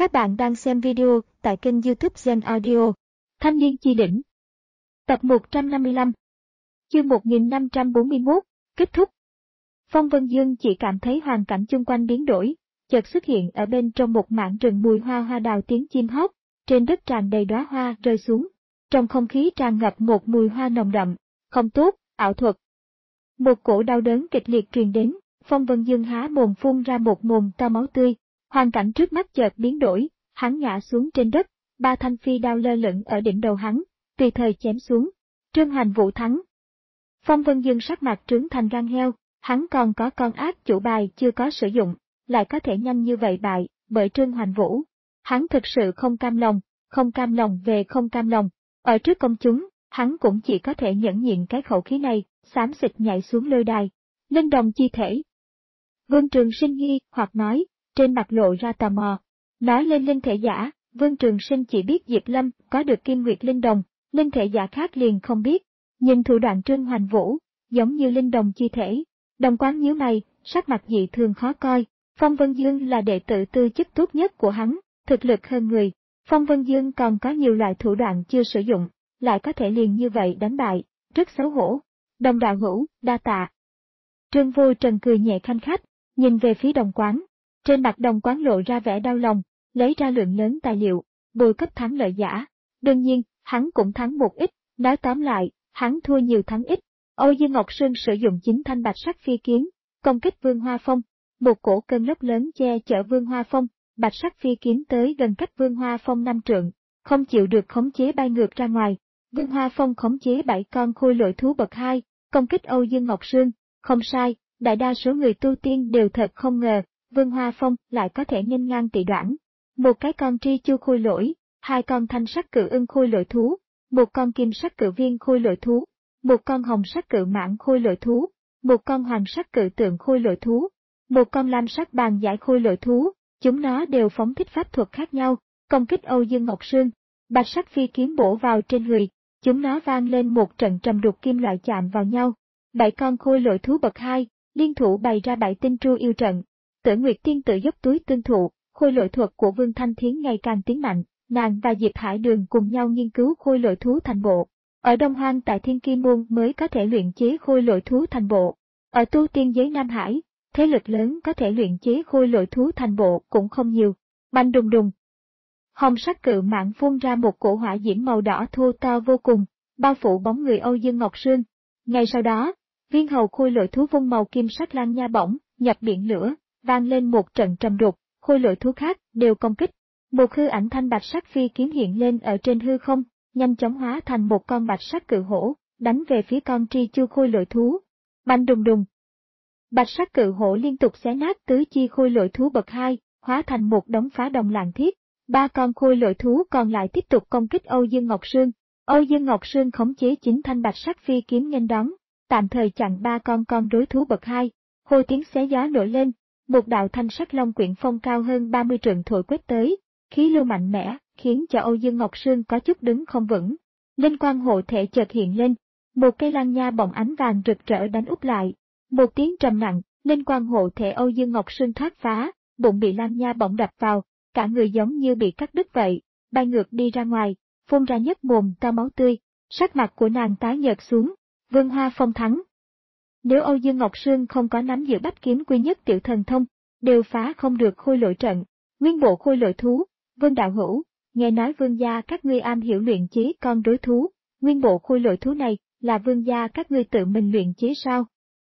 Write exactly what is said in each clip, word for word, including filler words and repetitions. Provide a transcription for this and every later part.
Các bạn đang xem video tại kênh YouTube Gen Audio. Thanh niên chi đỉnh. Tập một trăm năm mươi lăm. Chương một nghìn năm trăm bốn mươi mốt. Kết thúc. Phong Vân Dương chỉ cảm thấy hoàn cảnh chung quanh biến đổi, chợt xuất hiện ở bên trong một mảng rừng mùi hoa hoa đào tiếng chim hót, trên đất tràn đầy đóa hoa rơi xuống. Trong không khí tràn ngập một mùi hoa nồng đậm, không tốt, ảo thuật. Một cổ đau đớn kịch liệt truyền đến, Phong Vân Dương há mồm phun ra một mồm to máu tươi. Hoàn cảnh trước mắt chợt biến đổi, hắn ngã xuống trên đất, ba thanh phi đao lơ lửng ở đỉnh đầu hắn, tùy thời chém xuống. Trương Hoành Vũ thắng. Phong Vân Dương sắc mặt trướng thành gan heo, hắn còn có con ác chủ bài chưa có sử dụng, lại có thể nhanh như vậy bại bởi Trương Hoành Vũ. Hắn thực sự không cam lòng, không cam lòng về không cam lòng. Ở trước công chúng, hắn cũng chỉ có thể nhẫn nhịn cái khẩu khí này, xám xịt nhảy xuống lôi đài. Linh đồng chi thể. Vương Trường Sinh nghi hoặc nói, trên mặt lộ ra tò mò. Nói lên linh thể giả, Vương Trường Sinh chỉ biết Diệp Lâm có được Kim Nguyệt Linh Đồng, linh thể giả khác liền không biết. Nhìn thủ đoạn Trương Hoành Vũ, giống như linh đồng chi thể. Đồng Quán nhíu mày, sắc mặt dị thường khó coi. Phong Vân Dương là đệ tử tư chất tốt nhất của hắn, thực lực hơn người. Phong Vân Dương còn có nhiều loại thủ đoạn chưa sử dụng, lại có thể liền như vậy đánh bại, rất xấu hổ. Đồng đạo hữu, đa tạ. Trương Vô Trần cười nhẹ khanh khách, nhìn về phía Đồng Quán. Trên mặt Đồng Quán lộ ra vẻ đau lòng, lấy ra lượng lớn tài liệu, bồi cấp thắng lợi giả. Đương nhiên, hắn cũng thắng một ít, nói tóm lại, hắn thua nhiều thắng ít. Âu Dương Ngọc Sơn sử dụng chính thanh bạch sắc phi kiếm, công kích Vương Hoa Phong. Một cổ cơn lốc lớn che chở Vương Hoa Phong, bạch sắc phi kiếm tới gần cách Vương Hoa Phong năm trượng, không chịu được khống chế bay ngược ra ngoài. Vương Hoa Phong khống chế bảy con khôi lỗi thú bậc hai, công kích Âu Dương Ngọc Sơn. Không sai, đại đa số người tu tiên đều thật không ngờ, Vương Hoa Phong lại có thể nghênh ngang tỷ đoạn. Một cái con tri chu khôi lỗi, hai con thanh sắc cự ưng khôi lỗi thú, một con kim sắc cự viên khôi lỗi thú, một con hồng sắc cự mãng khôi lỗi thú, một con hoàng sắc cự tượng khôi lỗi thú, một con lam sắc bàn giải khôi lỗi thú, chúng nó đều phóng thích pháp thuật khác nhau, công kích Âu Dương Ngọc Sơn. Bạch sắc phi kiếm bổ vào trên người, chúng nó vang lên một trận trầm đục kim loại chạm vào nhau. Bảy con khôi lỗi thú bậc hai, liên thủ bày ra bảy tinh tru yêu trận. Tử Nguyệt Tiên tự dốc túi tương thụ, khôi lỗi thuật của Vương Thanh Thiến ngày càng tiến mạnh, nàng và Diệp Hải Đường cùng nhau nghiên cứu khôi lỗi thú thành bộ. Ở Đông Hoang tại Thiên Kim Môn mới có thể luyện chế khôi lỗi thú thành bộ. Ở tu tiên giới Nam Hải, thế lực lớn có thể luyện chế khôi lỗi thú thành bộ cũng không nhiều. Bành đùng đùng. Hồng sắc cự mãng phun ra một cổ hỏa diễm màu đỏ thô to vô cùng, bao phủ bóng người Âu Dương Ngọc Sơn. Ngay sau đó, viên hầu khôi lỗi thú vung màu kim sắc lan nha bổng, nhập biển lửa, vang lên một trận trầm đục, khôi lỗi thú khác đều công kích. Một hư ảnh thanh bạch sắc phi kiếm hiện lên ở trên hư không, nhanh chóng hóa thành một con bạch sắc cự hổ, đánh về phía con tri chu khôi lỗi thú. Bành đùng đùng. Bạch sắc cự hổ liên tục xé nát tứ chi khôi lỗi thú bậc hai, hóa thành một đống phá đồng làng thiết. Ba con khôi lỗi thú còn lại tiếp tục công kích Âu Dương Ngọc Sơn. Âu Dương Ngọc Sơn khống chế chính thanh bạch sắc phi kiếm nghênh đón, tạm thời chặn ba con con rối thú bậc hai. Hô tiếng xé gió nổi lên, một đạo thanh sắc long quyển phong cao hơn ba mươi trượng thổi quét tới, khí lưu mạnh mẽ, khiến cho Âu Dương Ngọc Sơn có chút đứng không vững. Linh quang hộ thể chợt hiện lên, một cây lan nha bồng ánh vàng rực rỡ đánh úp lại. Một tiếng trầm nặng, linh quang hộ thể Âu Dương Ngọc Sơn thoát phá, bụng bị lan nha bổng đập vào, cả người giống như bị cắt đứt vậy, bay ngược đi ra ngoài, phun ra nhất mồm to máu tươi. Sắc mặt của nàng tái nhợt xuống. Vương Hoa Phong thắng. Nếu Âu Dương Ngọc Sơn không có nắm giữ bách kiếm quy nhất tiểu thần thông, đều phá không được khôi lỗi trận. Nguyên bộ khôi lỗi thú, Vương đạo hữu, nghe nói Vương gia các ngươi am hiểu luyện chế con rối thú, nguyên bộ khôi lỗi thú này là Vương gia các ngươi tự mình luyện chế sao?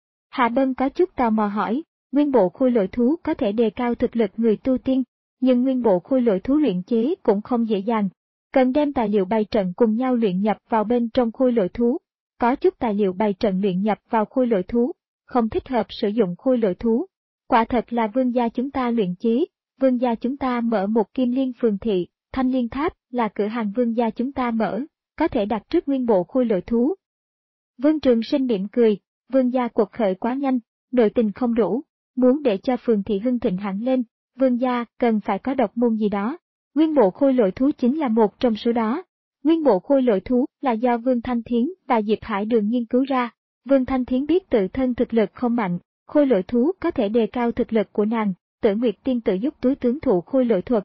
Hạ Bân có chút tò mò hỏi, nguyên bộ khôi lỗi thú có thể đề cao thực lực người tu tiên, nhưng nguyên bộ khôi lỗi thú luyện chế cũng không dễ dàng, cần đem tài liệu bày trận cùng nhau luyện nhập vào bên trong khôi lỗi thú. Có chút tài liệu bày trận luyện nhập vào khôi lỗi thú, không thích hợp sử dụng khôi lỗi thú. Quả thật là Vương gia chúng ta luyện chế, Vương gia chúng ta mở một Kim Liên phường thị, Thanh Liên Tháp là cửa hàng Vương gia chúng ta mở, có thể đặt trước nguyên bộ khôi lỗi thú. Vương Trường Sinh mỉm cười, Vương gia cuộc khởi quá nhanh, nội tình không đủ, muốn để cho phường thị hưng thịnh hẳn lên, Vương gia cần phải có độc môn gì đó. Nguyên bộ khôi lỗi thú chính là một trong số đó. Nguyên bộ khôi lỗi thú là do Vương Thanh Thiến và Diệp Hải Đường nghiên cứu ra. Vương Thanh Thiến biết tự thân thực lực không mạnh, khôi lỗi thú có thể đề cao thực lực của nàng, Tử Nguyệt Tiên tự giúp túi tướng thụ khôi lỗi thuật.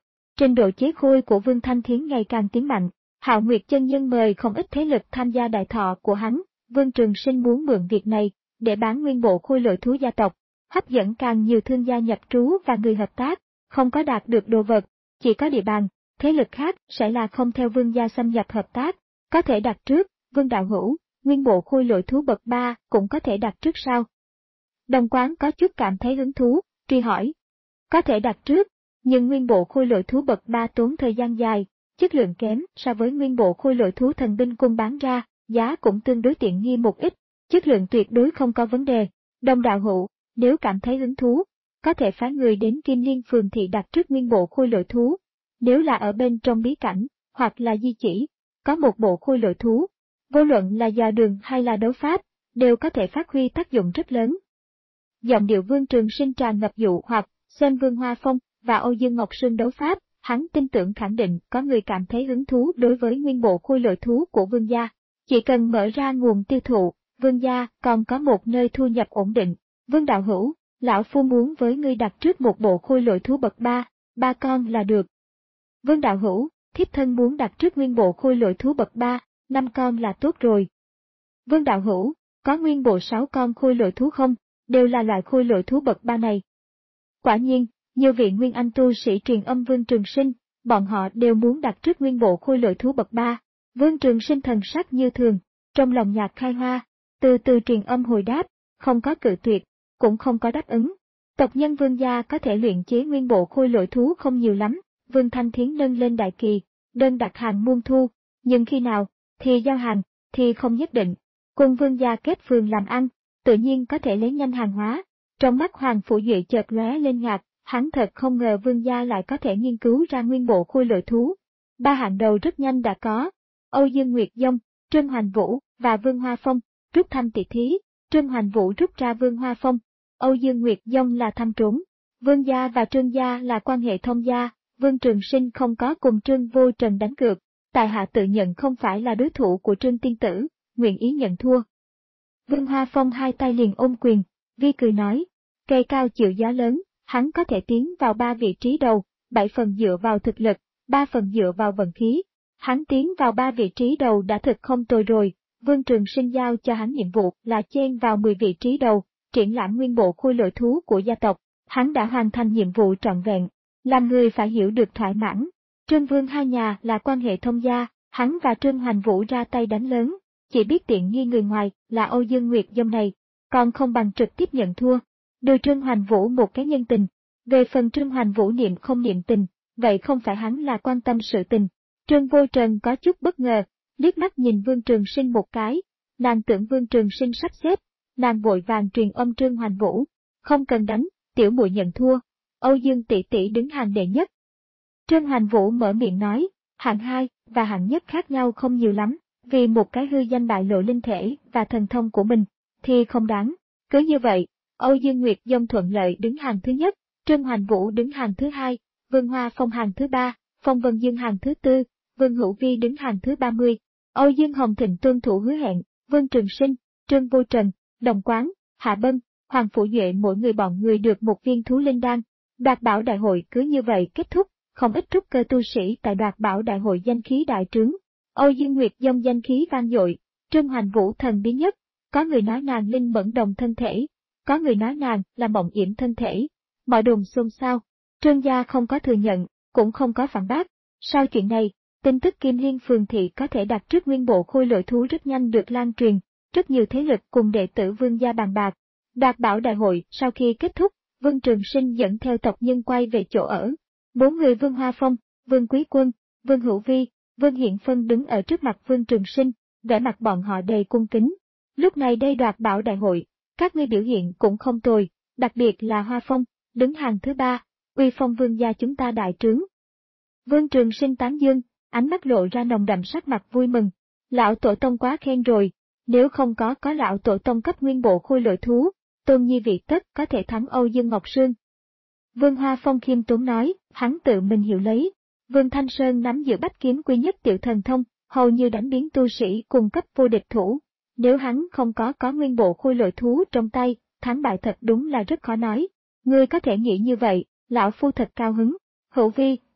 trình độ chế khôi của Vương Thanh Thiến ngày càng tiến mạnh. Hạo Nguyệt chân nhân mời không ít thế lực tham gia đại thọ của hắn, Vương Trường Sinh muốn mượn việc này để bán nguyên bộ khôi lỗi thú gia tộc, hấp dẫn càng nhiều thương gia nhập trú và người hợp tác, không có đạt được đồ vật, chỉ có địa bàn, thế lực khác sẽ là không theo Vương gia xâm nhập hợp tác, có thể đặt trước, Vương đạo hữu, nguyên bộ khôi lỗi thú bậc ba cũng có thể đặt trước sao? Đồng Quán có chút cảm thấy hứng thú, truy hỏi. Có thể đặt trước, nhưng nguyên bộ khôi lỗi thú bậc ba tốn thời gian dài, chất lượng kém so với nguyên bộ khôi lỗi thú thần binh cung bán ra, giá cũng tương đối tiện nghi một ít, chất lượng tuyệt đối không có vấn đề. Đồng đạo hữu, nếu cảm thấy hứng thú, có thể phái người đến Kim Liên Phường thị đặt trước nguyên bộ khôi lỗi thú. Nếu là ở bên trong bí cảnh, hoặc là di chỉ, có một bộ khôi lỗi thú, vô luận là dò đường hay là đấu pháp, đều có thể phát huy tác dụng rất lớn. Giọng điệu Vương Trường Sinh tràn ngập dụ hoặc, xem Vương Hoa Phong và Âu Dương Ngọc Sương đấu pháp, hắn tin tưởng khẳng định có người cảm thấy hứng thú đối với nguyên bộ khôi lỗi thú của Vương gia. Chỉ cần mở ra nguồn tiêu thụ, Vương gia còn có một nơi thu nhập ổn định. Vương đạo hữu, lão phu muốn với ngươi đặt trước một bộ khôi lỗi thú bậc ba, ba con là được. Vương đạo hữu, thiếp thân muốn đặt trước nguyên bộ khôi lỗi thú bậc ba, năm con là tốt rồi. Vương đạo hữu, có nguyên bộ sáu con khôi lỗi thú không, đều là loại khôi lỗi thú bậc ba này. Quả nhiên, nhiều vị nguyên anh tu sĩ truyền âm Vương Trường Sinh, bọn họ đều muốn đặt trước nguyên bộ khôi lỗi thú bậc ba. Vương Trường Sinh thần sắc như thường, trong lòng nhạc khai hoa, từ từ truyền âm hồi đáp, không có cự tuyệt, cũng không có đáp ứng. Tộc nhân Vương gia có thể luyện chế nguyên bộ khôi lỗi thú không nhiều lắm, Vương Thanh Thiến nâng lên đại kỳ, đơn đặt hàng muôn thu, nhưng khi nào, thì giao hàng, thì không nhất định. Cùng Vương gia kết phường làm ăn, tự nhiên có thể lấy nhanh hàng hóa. Trong mắt Hoàng Phủ Duệ chợt lóe lên ngạc, hắn thật không ngờ Vương gia lại có thể nghiên cứu ra nguyên bộ khôi lỗi thú. Ba hạng đầu rất nhanh đã có. Âu Dương Nguyệt Dông, Trương Hoành Vũ và Vương Hoa Phong, rút thăm tỷ thí, Trương Hoành Vũ rút ra Vương Hoa Phong, Âu Dương Nguyệt Dông là thăm trốn. Vương gia và Trương gia là quan hệ thông gia, Vương Trường Sinh không có cùng Trương Vô Trần đánh cược, tại hạ tự nhận không phải là đối thủ của Trương tiên tử, nguyện ý nhận thua. Vương Hoa Phong hai tay liền ôm quyền, vi cười nói, cây cao chịu gió lớn, hắn có thể tiến vào ba vị trí đầu, bảy phần dựa vào thực lực, ba phần dựa vào vận khí. Hắn tiến vào ba vị trí đầu đã thực không tồi rồi, Vương Trường Sinh giao cho hắn nhiệm vụ là chen vào mười vị trí đầu, triển lãm nguyên bộ khôi lỗi thú của gia tộc, hắn đã hoàn thành nhiệm vụ trọn vẹn, làm người phải hiểu được thoải mãn. Trương Vương hai nhà là quan hệ thông gia, hắn và Trương Hoành Vũ ra tay đánh lớn, chỉ biết tiện nghi người ngoài là Âu Dương Nguyệt Dông này, còn không bằng trực tiếp nhận thua. Đưa Trương Hoành Vũ một cái nhân tình, về phần Trương Hoành Vũ niệm không niệm tình, vậy không phải hắn là quan tâm sự tình. Trương Vô Trần có chút bất ngờ, liếc mắt nhìn Vương Trường Sinh một cái, nàng tưởng Vương Trường Sinh sắp xếp, nàng vội vàng truyền âm Trương Hoành Vũ, không cần đánh, tiểu muội nhận thua, Âu Dương tỷ tỷ đứng hàng đệ nhất. Trương Hoành Vũ mở miệng nói, hạng hai và hạng nhất khác nhau không nhiều lắm, vì một cái hư danh bại lộ linh thể và thần thông của mình, thì không đáng. Cứ như vậy, Âu Dương Nguyệt Dông thuận lợi đứng hàng thứ nhất, Trương Hoành Vũ đứng hàng thứ hai, Vương Hoa Phong hàng thứ ba, Phong Vân Dương hàng thứ tư, Vương Hữu Vi đứng hàng thứ ba mươi. Âu Dương Hồng Thịnh tuân thủ hứa hẹn, Vương Trường Sinh, Trương Vô Trần, Đồng Quán, Hạ Bân, Hoàng Phủ Duệ mỗi người bọn người được một viên thú linh đan. Đoạt bảo đại hội cứ như vậy kết thúc, không ít trúc cơ tu sĩ tại đoạt bảo đại hội danh khí đại trướng. Âu Dương Nguyệt Dông danh khí vang dội, Trương Hoành Vũ thần bí nhất, có người nói nàng linh mẫn đồng thân thể, có người nói nàng là mộng yểm thân thể. Mọi đồn xôn xao, Trương gia không có thừa nhận, cũng không có phản bác. Sau chuyện này, tin tức Kim Liên Phường thị có thể đặt trước nguyên bộ khôi lỗi thú rất nhanh được lan truyền, rất nhiều thế lực cùng đệ tử Vương gia bàn bạc. Đoạt bảo đại hội sau khi kết thúc, Vương Trường Sinh dẫn theo tộc nhân quay về chỗ ở. Bốn người Vương Hoa Phong, Vương Quý Quân, Vương Hữu Vi, Vương Hiển Phân đứng ở trước mặt Vương Trường Sinh, vẻ mặt bọn họ đầy cung kính. Lúc này đây đoạt bảo đại hội, các ngươi biểu hiện cũng không tồi, đặc biệt là Hoa Phong, đứng hàng thứ ba, uy phong Vương gia chúng ta đại trướng. Vương Trường Sinh tán dương, ánh mắt lộ ra nồng đậm sắc mặt vui mừng. Lão tổ tông quá khen rồi, nếu không có có lão tổ tông cấp nguyên bộ khôi lỗi thú, Tôn Nhi vị tất có thể thắng Âu Dương Ngọc Sương. Vương Hoa Phong khiêm tốn nói, hắn tự mình hiểu lấy. Vương Thanh Sơn nắm giữ bách kiếm quy nhất tiểu thần thông, hầu như đánh biến tu sĩ cùng cấp vô địch thủ. Nếu hắn không có có nguyên bộ khôi lỗi thú trong tay, thắng bại thật đúng là rất khó nói. Ngươi có thể nghĩ như vậy, lão phu thật cao hứng. Hữu Vi,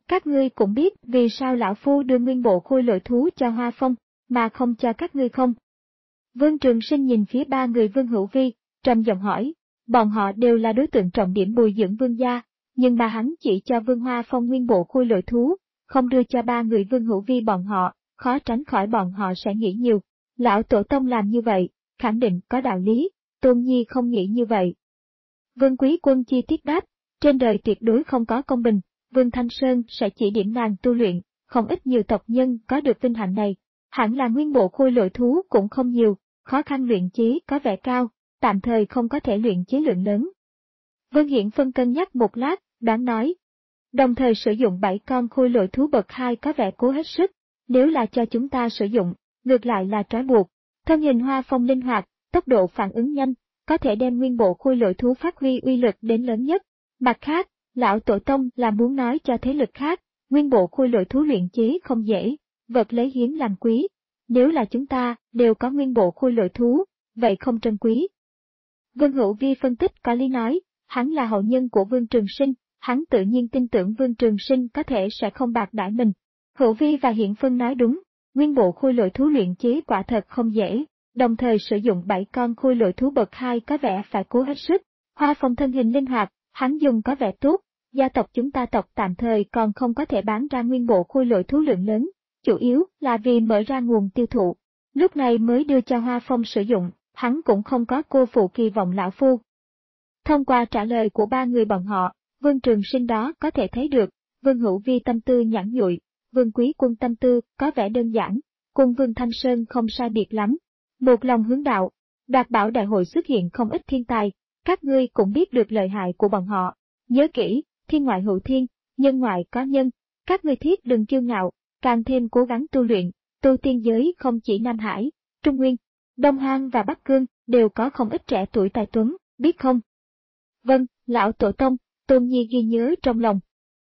Các ngươi cũng biết vì sao lão phu đưa nguyên bộ khôi lỗi thú cho Hoa Phong, mà không cho các ngươi không? Vương Trường Sinh nhìn phía ba người Vương Hữu Vi, trầm giọng hỏi, bọn họ đều là đối tượng trọng điểm bồi dưỡng vương gia, nhưng mà hắn chỉ cho Vương Hoa Phong nguyên bộ khôi lỗi thú, không đưa cho ba người Vương Hữu Vi bọn họ, khó tránh khỏi bọn họ sẽ nghĩ nhiều. Lão Tổ Tông làm như vậy, khẳng định có đạo lý, Tôn Nhi không nghĩ như vậy. Vương Quý Quân chi tiết đáp, trên đời tuyệt đối không có công bình, Vương Thanh Sơn sẽ chỉ điểm nàng tu luyện, không ít nhiều tộc nhân có được vinh hạnh này. Hẳn là nguyên bộ khôi lỗi thú cũng không nhiều, khó khăn luyện chế có vẻ cao, tạm thời không có thể luyện chế lượng lớn. Vương Hiển Phân cân nhắc một lát, đoán nói. Đồng thời sử dụng bảy con khôi lỗi thú bậc hai có vẻ cố hết sức, nếu là cho chúng ta sử dụng, ngược lại là trói buộc. Thân hình Hoa Phong linh hoạt, tốc độ phản ứng nhanh, có thể đem nguyên bộ khôi lỗi thú phát huy uy lực đến lớn nhất. Mặt khác, lão Tổ Tông là muốn nói cho thế lực khác, nguyên bộ khôi lỗi thú luyện chế không dễ, vật lấy hiếm làm quý. Nếu là chúng ta đều có nguyên bộ khôi lỗi thú, vậy không trân quý. Vương Hữu Vi phân tích có lý nói, hắn là hậu nhân của Vương Trường Sinh, hắn tự nhiên tin tưởng Vương Trường Sinh có thể sẽ không bạc đãi mình. Hữu Vi và Hiển Phân nói đúng, nguyên bộ khôi lỗi thú luyện chế quả thật không dễ, đồng thời sử dụng bảy con khôi lỗi thú bậc hai có vẻ phải cố hết sức. Hoa Phong thân hình linh hoạt, hắn dùng có vẻ tốt, gia tộc chúng ta tộc tạm thời còn không có thể bán ra nguyên bộ khôi lỗi thú lượng lớn, chủ yếu là vì mở ra nguồn tiêu thụ. Lúc này mới đưa cho Hoa Phong sử dụng, hắn cũng không có cô phụ kỳ vọng lão phu. Thông qua trả lời của ba người bọn họ, Vương Trường Sinh đó có thể thấy được, Vương Hữu Vi tâm tư nhẵn nhụi, Vương Quý Quân tâm tư có vẻ đơn giản, cùng Vương Thanh Sơn không sai biệt lắm. Một lòng hướng đạo, đoạt bảo đại hội xuất hiện không ít thiên tài, các ngươi cũng biết được lợi hại của bọn họ. Nhớ kỹ, thiên ngoại hữu thiên, nhân ngoại có nhân, các ngươi thiết đừng kiêu ngạo, càng thêm cố gắng tu luyện, tu tiên giới không chỉ Nam Hải, Trung Nguyên, Đông Hoang và Bắc Cương đều có không ít trẻ tuổi tài tuấn, biết không? Vâng, lão Tổ Tông, Tôn Nhi ghi nhớ trong lòng.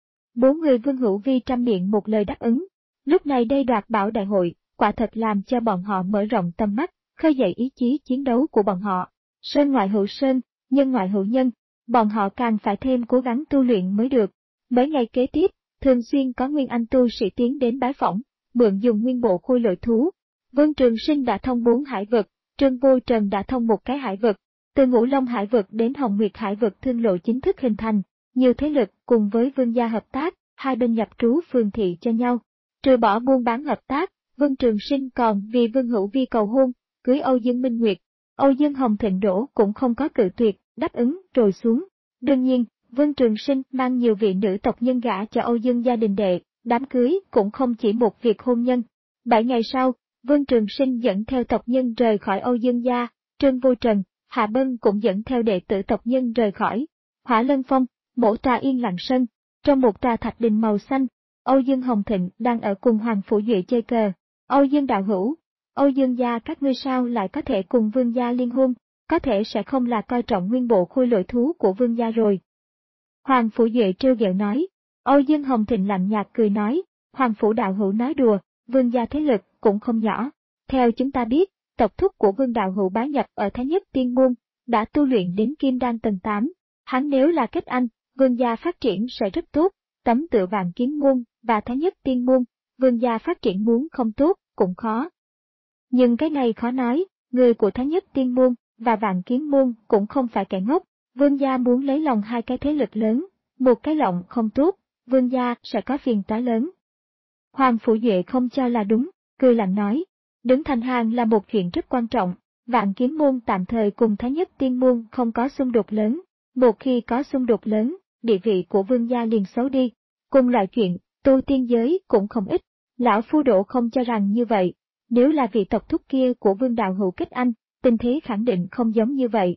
Bốn người Vương Hữu Vi trăm miệng một lời đáp ứng. Lúc này đây đoạt bảo đại hội, quả thật làm cho bọn họ mở rộng tầm mắt, khơi dậy ý chí chiến đấu của bọn họ. Sơn ngoại hữu sơn, nhân ngoại hữu nhân, bọn họ càng phải thêm cố gắng tu luyện mới được. Mấy ngày kế tiếp, thường xuyên có nguyên anh tu sĩ tiến đến bái phỏng, mượn dùng nguyên bộ khôi lỗi thú. Vương Trường Sinh đã thông bốn hải vực, Trương Vô Trần đã thông một cái hải vực, từ Ngũ Long hải vực đến Hồng Nguyệt hải vực thương lộ chính thức hình thành, nhiều thế lực cùng với vương gia hợp tác, hai bên nhập trú phường thị cho nhau. Trừ bỏ buôn bán hợp tác, Vương Trường Sinh còn vì Vương Hữu Vi cầu hôn, cưới Âu Dương Minh Nguyệt. Âu Dương Hồng Thịnh Đỗ cũng không có cự tuyệt, đáp ứng rồi xuống. Đương nhiên, Vương Trường Sinh mang nhiều vị nữ tộc nhân gả cho Âu Dương gia đình đệ, đám cưới cũng không chỉ một việc hôn nhân. Bảy ngày sau, Vương Trường Sinh dẫn theo tộc nhân rời khỏi Âu Dương gia, Trương Vô Trần, Hạ Bân cũng dẫn theo đệ tử tộc nhân rời khỏi Hỏa Lân Phong, mổ trà yên lặng sân. Trong một trà thạch đình màu xanh, Âu Dương Hồng Thịnh đang ở cùng Hoàng Phủ Duệ chơi cờ. Âu Dương đạo hữu, Âu Dương gia các ngươi sao lại có thể cùng Vương gia liên hôn, có thể sẽ không là coi trọng nguyên bộ khôi lỗi thú của Vương gia rồi. Hoàng Phủ Duệ trêu ghẹo nói. Âu Dương Hồng Thịnh lạnh nhạt cười nói, Hoàng Phủ đạo hữu nói đùa, Vương gia thế lực cũng không nhỏ. Theo chúng ta biết, tộc thúc của Vương đạo hữu bái nhập ở Thái Nhất Tiên Môn, đã tu luyện đến Kim Đan tầng tám. Hắn nếu là kết anh, Vương gia phát triển sẽ rất tốt, tấm tựa Vạn Kiếm Môn và Thái Nhất Tiên Môn, Vương gia phát triển muốn không tốt, cũng khó. Nhưng cái này khó nói, người của Thái Nhất Tiên Môn và Vạn Kiếm Môn cũng không phải kẻ ngốc, Vương gia muốn lấy lòng hai cái thế lực lớn, một cái lộng không tốt, Vương gia sẽ có phiền toái lớn. Hoàng Phủ Duệ không cho là đúng, cười lạnh nói, đứng thành hàng là một chuyện rất quan trọng, Vạn Kiếm Môn tạm thời cùng Thái Nhất Tiên Môn không có xung đột lớn, một khi có xung đột lớn, địa vị của Vương gia liền xấu đi. Cùng loại chuyện, tu tiên giới cũng không ít, lão phu Độ không cho rằng như vậy, nếu là vị tộc thúc kia của Vương đạo hữu kết anh, tình thế khẳng định không giống như vậy.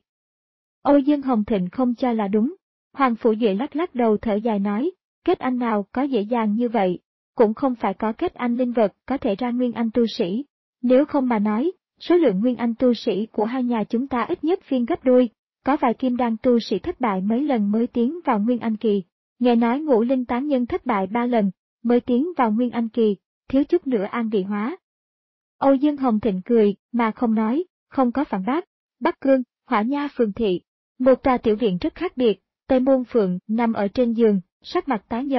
Âu Dương Hồng Thịnh không cho là đúng, Hoàng Phủ Duệ lắc lắc đầu thở dài nói, kết anh nào có dễ dàng như vậy, cũng không phải có kết anh linh vật có thể ra nguyên anh tu sĩ, nếu không mà nói, số lượng nguyên anh tu sĩ của hai nhà chúng ta ít nhất phiên gấp đôi, có vài kim đan tu sĩ thất bại mấy lần mới tiến vào nguyên anh kỳ, nghe nói Ngũ Linh tán nhân thất bại ba lần mới tiến vào nguyên anh kỳ, thiếu chút nữa an vị hóa. Âu Dương Hồng Thịnh cười mà không nói, không có phản bác. Bắc Cương, Hỏa Nha phường thị, một tòa tiểu viện rất khác biệt, Tây Môn Phượng nằm ở trên giường, sắc mặt tái nhợt,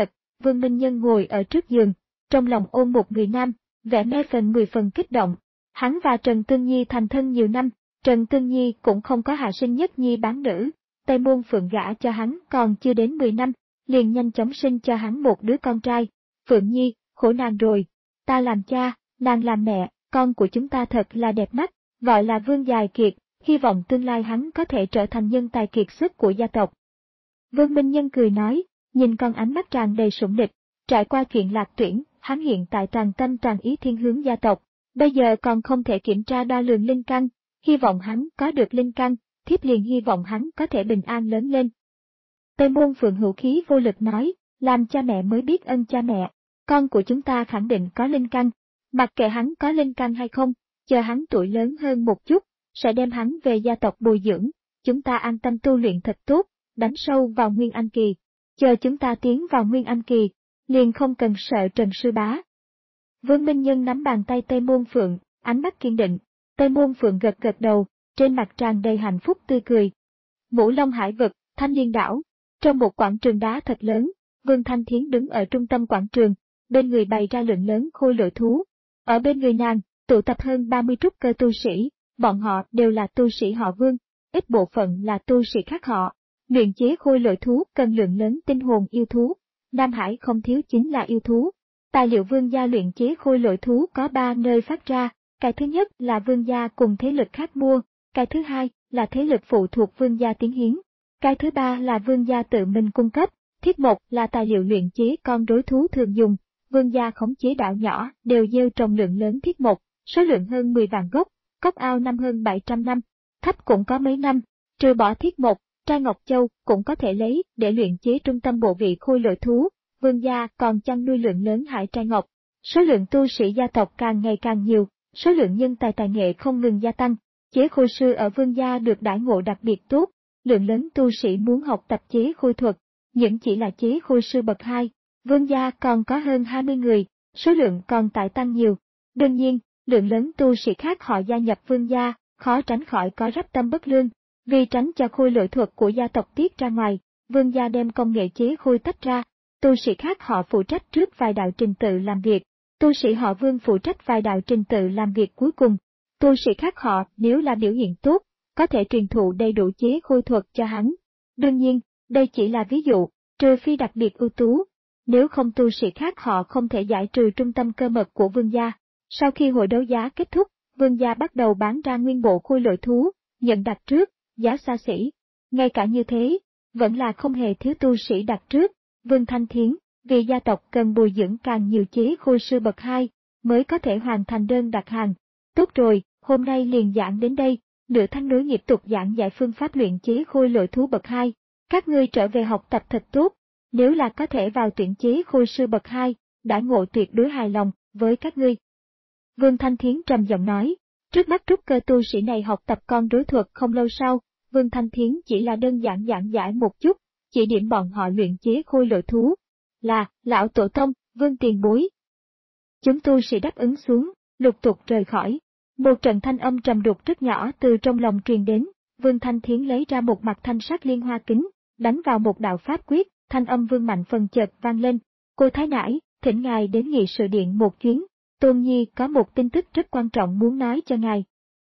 Vương Minh Nhân ngồi ở trước giường, trong lòng ôm một người nam, vẻ mê phần mười phần kích động. Hắn và Trần Tương Nhi thành thân nhiều năm, Trần Tương Nhi cũng không có hạ sinh nhất nhi bán nữ, Tây Môn Phượng gả cho hắn còn chưa đến mười năm, liền nhanh chóng sinh cho hắn một đứa con trai. Phượng Nhi, khổ nàng rồi, ta làm cha, nàng làm mẹ, con của chúng ta thật là đẹp mắt, gọi là Vương Dài Kiệt, hy vọng tương lai hắn có thể trở thành nhân tài kiệt xuất của gia tộc. Vương Minh Nhân cười nói, nhìn con ánh mắt tràn đầy sủng địch, trải qua chuyện lạc tuyển, hắn hiện tại toàn tâm toàn ý thiên hướng gia tộc, bây giờ còn không thể kiểm tra đo lường linh căn, hy vọng hắn có được linh căn, thiếp liền hy vọng hắn có thể bình an lớn lên. Tây Môn Phượng hữu khí vô lực nói, làm cha mẹ mới biết ơn cha mẹ, con của chúng ta khẳng định có linh căn, mặc kệ hắn có linh căn hay không, chờ hắn tuổi lớn hơn một chút, sẽ đem hắn về gia tộc bồi dưỡng, chúng ta an tâm tu luyện thật tốt, đánh sâu vào Nguyên Anh Kỳ, chờ chúng ta tiến vào Nguyên Anh Kỳ, liền không cần sợ Trần Sư Bá. Vương Minh Nhân nắm bàn tay Tây Môn Phượng, ánh mắt kiên định, Tây Môn Phượng gật gật đầu, trên mặt tràn đầy hạnh phúc tươi cười. Ngũ Long Hải vực, Thanh Liên đảo, trong một quảng trường đá thật lớn, Vương Thanh Thiến đứng ở trung tâm quảng trường, bên người bày ra lượng lớn khôi lỗi thú. Ở bên người nàng, tụ tập hơn ba mươi trúc cơ tu sĩ, bọn họ đều là tu sĩ họ Vương, ít bộ phận là tu sĩ khác họ. Luyện chế khôi lỗi thú cần lượng lớn tinh hồn yêu thú, Nam Hải không thiếu chính là yêu thú. Tài liệu Vương gia luyện chế khôi lỗi thú có ba nơi phát ra, cái thứ nhất là Vương gia cùng thế lực khác mua, cái thứ hai là thế lực phụ thuộc Vương gia tiến hiến, cái thứ ba là Vương gia tự mình cung cấp. Thiết một là tài liệu luyện chế con rối thú thường dùng, Vương gia khống chế đảo nhỏ đều gieo trồng lượng lớn thiết một, số lượng hơn mười vạn gốc, cốc ao năm hơn bảy trăm năm, thấp cũng có mấy năm, trừ bỏ thiết một, trai Ngọc Châu cũng có thể lấy để luyện chế trung tâm bộ vị khôi lỗi thú, Vương gia còn chăn nuôi lượng lớn hải trai ngọc. Số lượng tu sĩ gia tộc càng ngày càng nhiều, số lượng nhân tài tài nghệ không ngừng gia tăng, chế khôi sư ở Vương gia được đãi ngộ đặc biệt tốt, lượng lớn tu sĩ muốn học tập chế khôi thuật, những chỉ là chế khôi sư bậc hai, Vương gia còn có hơn hai mươi người, số lượng còn tại tăng nhiều. Đương nhiên, lượng lớn tu sĩ khác họ gia nhập Vương gia, khó tránh khỏi có rắp tâm bất lương. Vì tránh cho khôi lỗi thuật của gia tộc tiết ra ngoài, Vương gia đem công nghệ chế khôi tách ra, tu sĩ khác họ phụ trách trước vài đạo trình tự làm việc, tu sĩ họ Vương phụ trách vài đạo trình tự làm việc cuối cùng. Tu sĩ khác họ nếu là biểu hiện tốt, có thể truyền thụ đầy đủ chế khôi thuật cho hắn. Đương nhiên, đây chỉ là ví dụ, trừ phi đặc biệt ưu tú, nếu không tu sĩ khác họ không thể giải trừ trung tâm cơ mật của Vương gia. Sau khi hội đấu giá kết thúc, Vương gia bắt đầu bán ra nguyên bộ khôi lỗi thú, nhận đặt trước, giá xa xỉ. Ngay cả như thế, vẫn là không hề thiếu tu sĩ đặt trước. Vương Thanh Thiến, vì gia tộc cần bồi dưỡng càng nhiều chế khôi sư bậc hai, mới có thể hoàn thành đơn đặt hàng. Tốt rồi, hôm nay liền giảng đến đây, nửa tháng nối nghiệp tục giảng giải phương pháp luyện chế khôi lỗi thú bậc hai. Các ngươi trở về học tập thật tốt, nếu là có thể vào tuyển chế khôi sư bậc hai, đãi ngộ tuyệt đối hài lòng với các ngươi. Vương Thanh Thiến trầm giọng nói, trước mắt trúc cơ tu sĩ này học tập con rối thuật không lâu sau, Vương Thanh Thiến chỉ là đơn giản giảng giải một chút, chỉ điểm bọn họ luyện chế khôi lỗi thú. Là, lão tổ tông, Vương tiền bối. Chúng tu sĩ đáp ứng xuống, lục tục rời khỏi. Một trận thanh âm trầm đục rất nhỏ từ trong lòng truyền đến, Vương Thanh Thiến lấy ra một mặt thanh sắc liên hoa kính, đánh vào một đạo pháp quyết, thanh âm Vương Mạnh Phần chợt vang lên. Cô Thái Nãi, thỉnh ngài đến nghị sự điện một chuyến, Tôn Nhi có một tin tức rất quan trọng muốn nói cho ngài.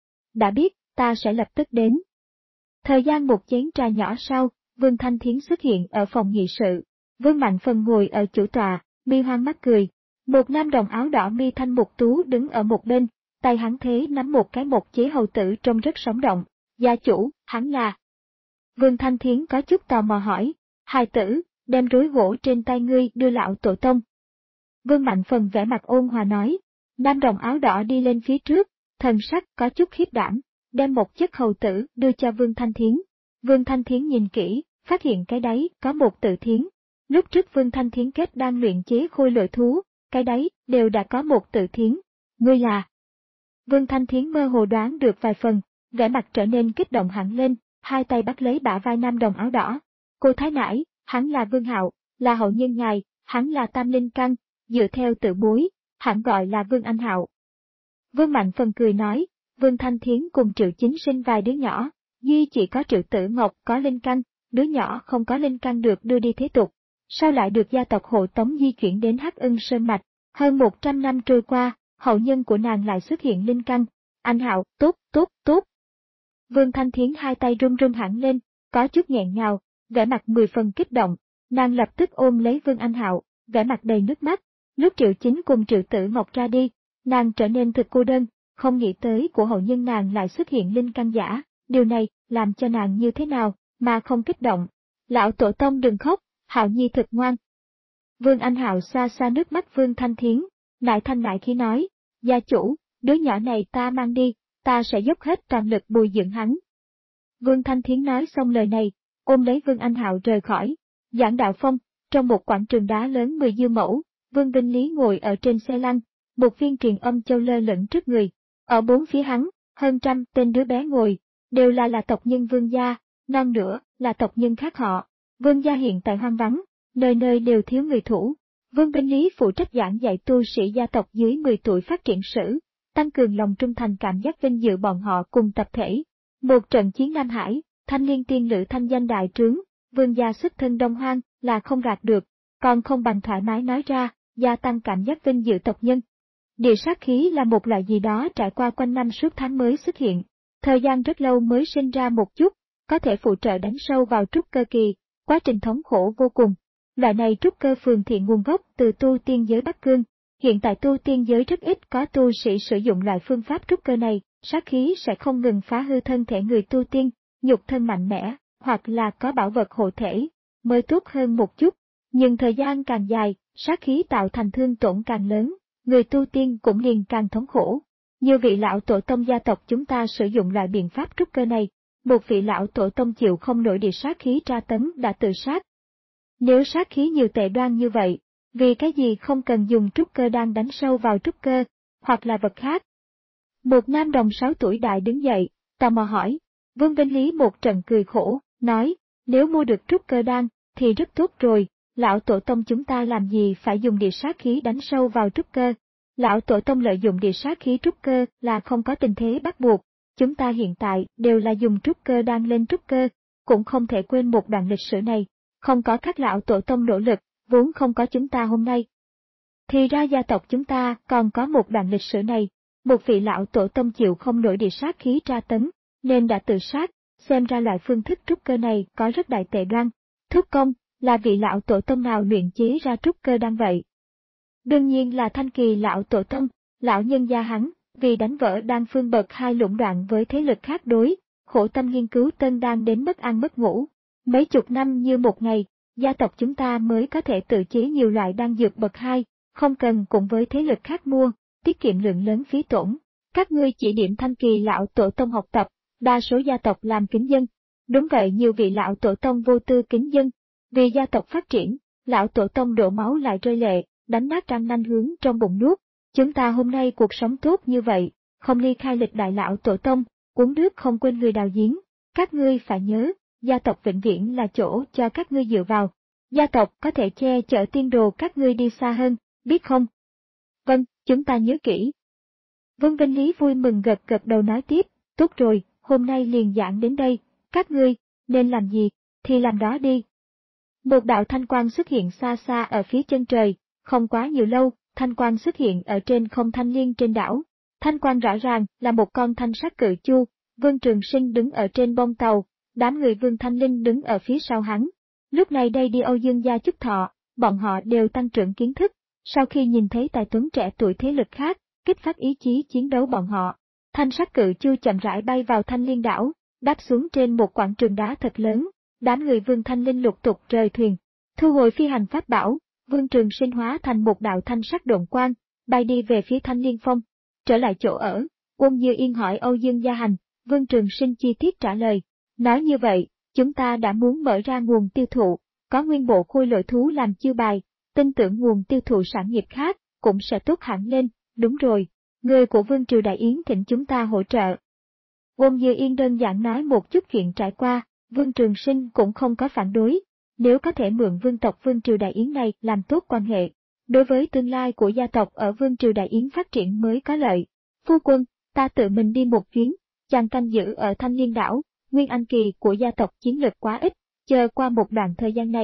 Đã biết, ta sẽ lập tức đến. Thời gian một chén trà nhỏ sau, Vương Thanh Thiến xuất hiện ở phòng nghị sự. Vương Mạnh Phần ngồi ở chủ tọa, mi hoang mắt cười. Một nam đồng áo đỏ mi thanh mục tú đứng ở một bên, tay hắn thế nắm một cái một chế hầu tử trông rất sống động. Gia chủ, hắn là. Vương Thanh Thiến có chút tò mò hỏi, hài tử, đem rối gỗ trên tay ngươi đưa lão tổ tông. Vương Mạnh Phần vẻ mặt ôn hòa nói, nam đồng áo đỏ đi lên phía trước, thần sắc có chút khiếp đảm, đem một chiếc hầu tử đưa cho Vương Thanh Thiến. Vương Thanh Thiến nhìn kỹ, phát hiện cái đấy có một tự thiến. Lúc trước Vương Thanh Thiến kết đang luyện chế khôi lỗi thú, cái đấy đều đã có một tự thiến. Ngươi là? Vương Thanh Thiến mơ hồ đoán được vài phần, vẻ mặt trở nên kích động hẳn lên, hai tay bắt lấy bả vai nam đồng áo đỏ. Cô Thái Nãi, hắn là Vương Hạo, là hậu nhân ngài, hắn là tam linh căn, dựa theo tự bối, hẳn gọi là Vương Anh Hạo. Vương Mạnh Phần cười nói, Vương Thanh Thiến cùng Triệu Chính sinh vài đứa nhỏ, duy chỉ có Triệu Tử Ngọc có linh căn, đứa nhỏ không có linh căn được đưa đi thế tục. sao lại được gia tộc hộ Tống di chuyển đến Hắc Ưng Sơn Mạch? Hơn một trăm năm trôi qua, hậu nhân của nàng lại xuất hiện linh căn. Anh Hạo, tốt, tốt, tốt. Vương Thanh Thiến hai tay run run hẳn lên, có chút nghẹn ngào, vẻ mặt mười phần kích động. Nàng lập tức ôm lấy Vương Anh Hạo, vẻ mặt đầy nước mắt. Lúc Triệu Chính cùng Triệu Tử Mộc ra đi, nàng trở nên thực cô đơn, không nghĩ tới của hậu nhân nàng lại xuất hiện linh căn giả. Điều này làm cho nàng như thế nào mà không kích động. Lão tổ tông đừng khóc, Hạo Nhi thật ngoan. Vương Anh Hạo xoa xoa nước mắt Vương Thanh Thiến, nại thanh nại khí nói, gia chủ, đứa nhỏ này ta mang đi, ta sẽ dốc hết toàn lực bồi dưỡng hắn. Vương Thanh Thiến nói xong lời này, ôm lấy Vương Anh Hạo rời khỏi. Giảng đạo phong, trong một quảng trường đá lớn mười dư mẫu, Vương Vinh Lý ngồi ở trên xe lăn, một viên truyền âm châu lơ lửng trước người. Ở bốn phía hắn, hơn trăm tên đứa bé ngồi, đều là là tộc nhân Vương gia, non nữa là tộc nhân khác họ. Vương gia hiện tại hoang vắng, nơi nơi đều thiếu người thủ. Vương Vinh Lý phụ trách giảng dạy tu sĩ gia tộc dưới mười tuổi phát triển sử, tăng cường lòng trung thành, cảm giác vinh dự bọn họ cùng tập thể. Một trận chiến Nam Hải, Thanh Liên tiên lữ thanh danh đại trướng, Vương gia xuất thân Đông Hoang là không gạt được, còn không bằng thoải mái nói ra, gia tăng cảm giác vinh dự tộc nhân. Địa sát khí là một loại gì đó trải qua quanh năm suốt tháng mới xuất hiện, thời gian rất lâu mới sinh ra một chút, có thể phụ trợ đánh sâu vào trúc cơ kỳ, quá trình thống khổ vô cùng. Loại này trúc cơ phường thiện nguồn gốc từ tu tiên giới Bắc Cương, hiện tại tu tiên giới rất ít có tu sĩ sử dụng loại phương pháp trúc cơ này, sát khí sẽ không ngừng phá hư thân thể người tu tiên, nhục thân mạnh mẽ, hoặc là có bảo vật hộ thể, mới tốt hơn một chút, nhưng thời gian càng dài, sát khí tạo thành thương tổn càng lớn, người tu tiên cũng liền càng thống khổ. Nhiều vị lão tổ tông gia tộc chúng ta sử dụng loại biện pháp trúc cơ này, một vị lão tổ tông chịu không nổi địa sát khí tra tấn đã tự sát. Nếu sát khí nhiều tệ đoan như vậy, vì cái gì không cần dùng trúc cơ đan đánh sâu vào trúc cơ, hoặc là vật khác? Một nam đồng sáu tuổi đại đứng dậy, tò mò hỏi. Vương Vinh Lý một trận cười khổ, nói, nếu mua được trúc cơ đan, thì rất tốt rồi, lão tổ tông chúng ta làm gì phải dùng địa sát khí đánh sâu vào trúc cơ. Lão tổ tông lợi dụng địa sát khí trúc cơ là không có tình thế bắt buộc, chúng ta hiện tại đều là dùng trúc cơ đan lên trúc cơ, cũng không thể quên một đoạn lịch sử này, không có các lão tổ tông nỗ lực, vốn không có chúng ta hôm nay. Thì ra gia tộc chúng ta còn có một đoạn lịch sử này, một vị lão tổ tông chịu không nổi địa sát khí tra tấn, nên đã tự sát, xem ra loại phương thức trúc cơ này có rất đại tệ đoan. Thúc công, là vị lão tổ tông nào luyện chế ra trúc cơ đan vậy? Đương nhiên là Thanh Kỳ lão tổ tông, lão nhân gia hắn, vì đánh vỡ đan phương bậc hai lũng đoạn với thế lực khác đối, khổ tâm nghiên cứu tân đan đến mất ăn mất ngủ. Mấy chục năm như một ngày, gia tộc chúng ta mới có thể tự chế nhiều loại đan dược bậc hai, không cần cùng với thế lực khác mua, tiết kiệm lượng lớn phí tổn. Các ngươi chỉ điểm Thanh Kỳ lão tổ tông học tập, đa số gia tộc làm kính dân. Đúng vậy, nhiều vị lão tổ tông vô tư kính dân. Vì gia tộc phát triển, lão tổ tông đổ máu lại rơi lệ, đánh nát răng nanh hướng trong bụng nuốt. Chúng ta hôm nay cuộc sống tốt như vậy, không ly khai lịch đại lão tổ tông, uống nước không quên người đào giếng. Các ngươi phải nhớ, gia tộc vĩnh viễn là chỗ cho các ngươi dựa vào. Gia tộc có thể che chở tiên đồ các ngươi đi xa hơn, biết không? Vâng, chúng ta nhớ kỹ. Vương Vinh Lý vui mừng gật gật đầu nói tiếp, tốt rồi, hôm nay liền giảng đến đây, các ngươi nên làm gì, thì làm đó đi. Một đạo thanh quang xuất hiện xa xa ở phía chân trời, không quá nhiều lâu, thanh quang xuất hiện ở trên không Thanh Liên trên đảo. Thanh quang rõ ràng là một con thanh sắc cự chu, Vương Trường Sinh đứng ở trên bông tàu, đám người Vương Thanh Linh đứng ở phía sau hắn. Lúc này đây đi Âu Dương gia chúc thọ, bọn họ đều tăng trưởng kiến thức, sau khi nhìn thấy tài tuấn trẻ tuổi thế lực khác, kích phát ý chí chiến đấu bọn họ. Thanh sắc cự chu chậm rãi bay vào Thanh Liên đảo, đáp xuống trên một quảng trường đá thật lớn, đám người Vương Thanh Linh lục tục rời thuyền, thu hồi phi hành pháp bảo, Vương Trường Sinh hóa thành một đạo thanh sắc độn quang, bay đi về phía Thanh Liên Phong. Trở lại chỗ ở, Uông Như Yên hỏi Âu Dương Gia Hành, Vương Trường Sinh chi tiết trả lời, nói như vậy, chúng ta đã muốn mở ra nguồn tiêu thụ, có nguyên bộ khôi lỗi thú làm chiêu bài, tin tưởng nguồn tiêu thụ sản nghiệp khác cũng sẽ tốt hẳn lên. Đúng rồi, người của Vương Triều Đại Yến thỉnh chúng ta hỗ trợ. Uông Như Yên đơn giản nói một chút chuyện trải qua, Vương Trường Sinh cũng không có phản đối, nếu có thể mượn vương tộc Vương Triều Đại Yến này làm tốt quan hệ, đối với tương lai của gia tộc ở Vương Triều Đại Yến phát triển mới có lợi. Phu quân, ta tự mình đi một chuyến, chàng canh giữ ở Thanh Liên đảo, nguyên anh kỳ của gia tộc chiến lực quá ít, chờ qua một đoạn thời gian này,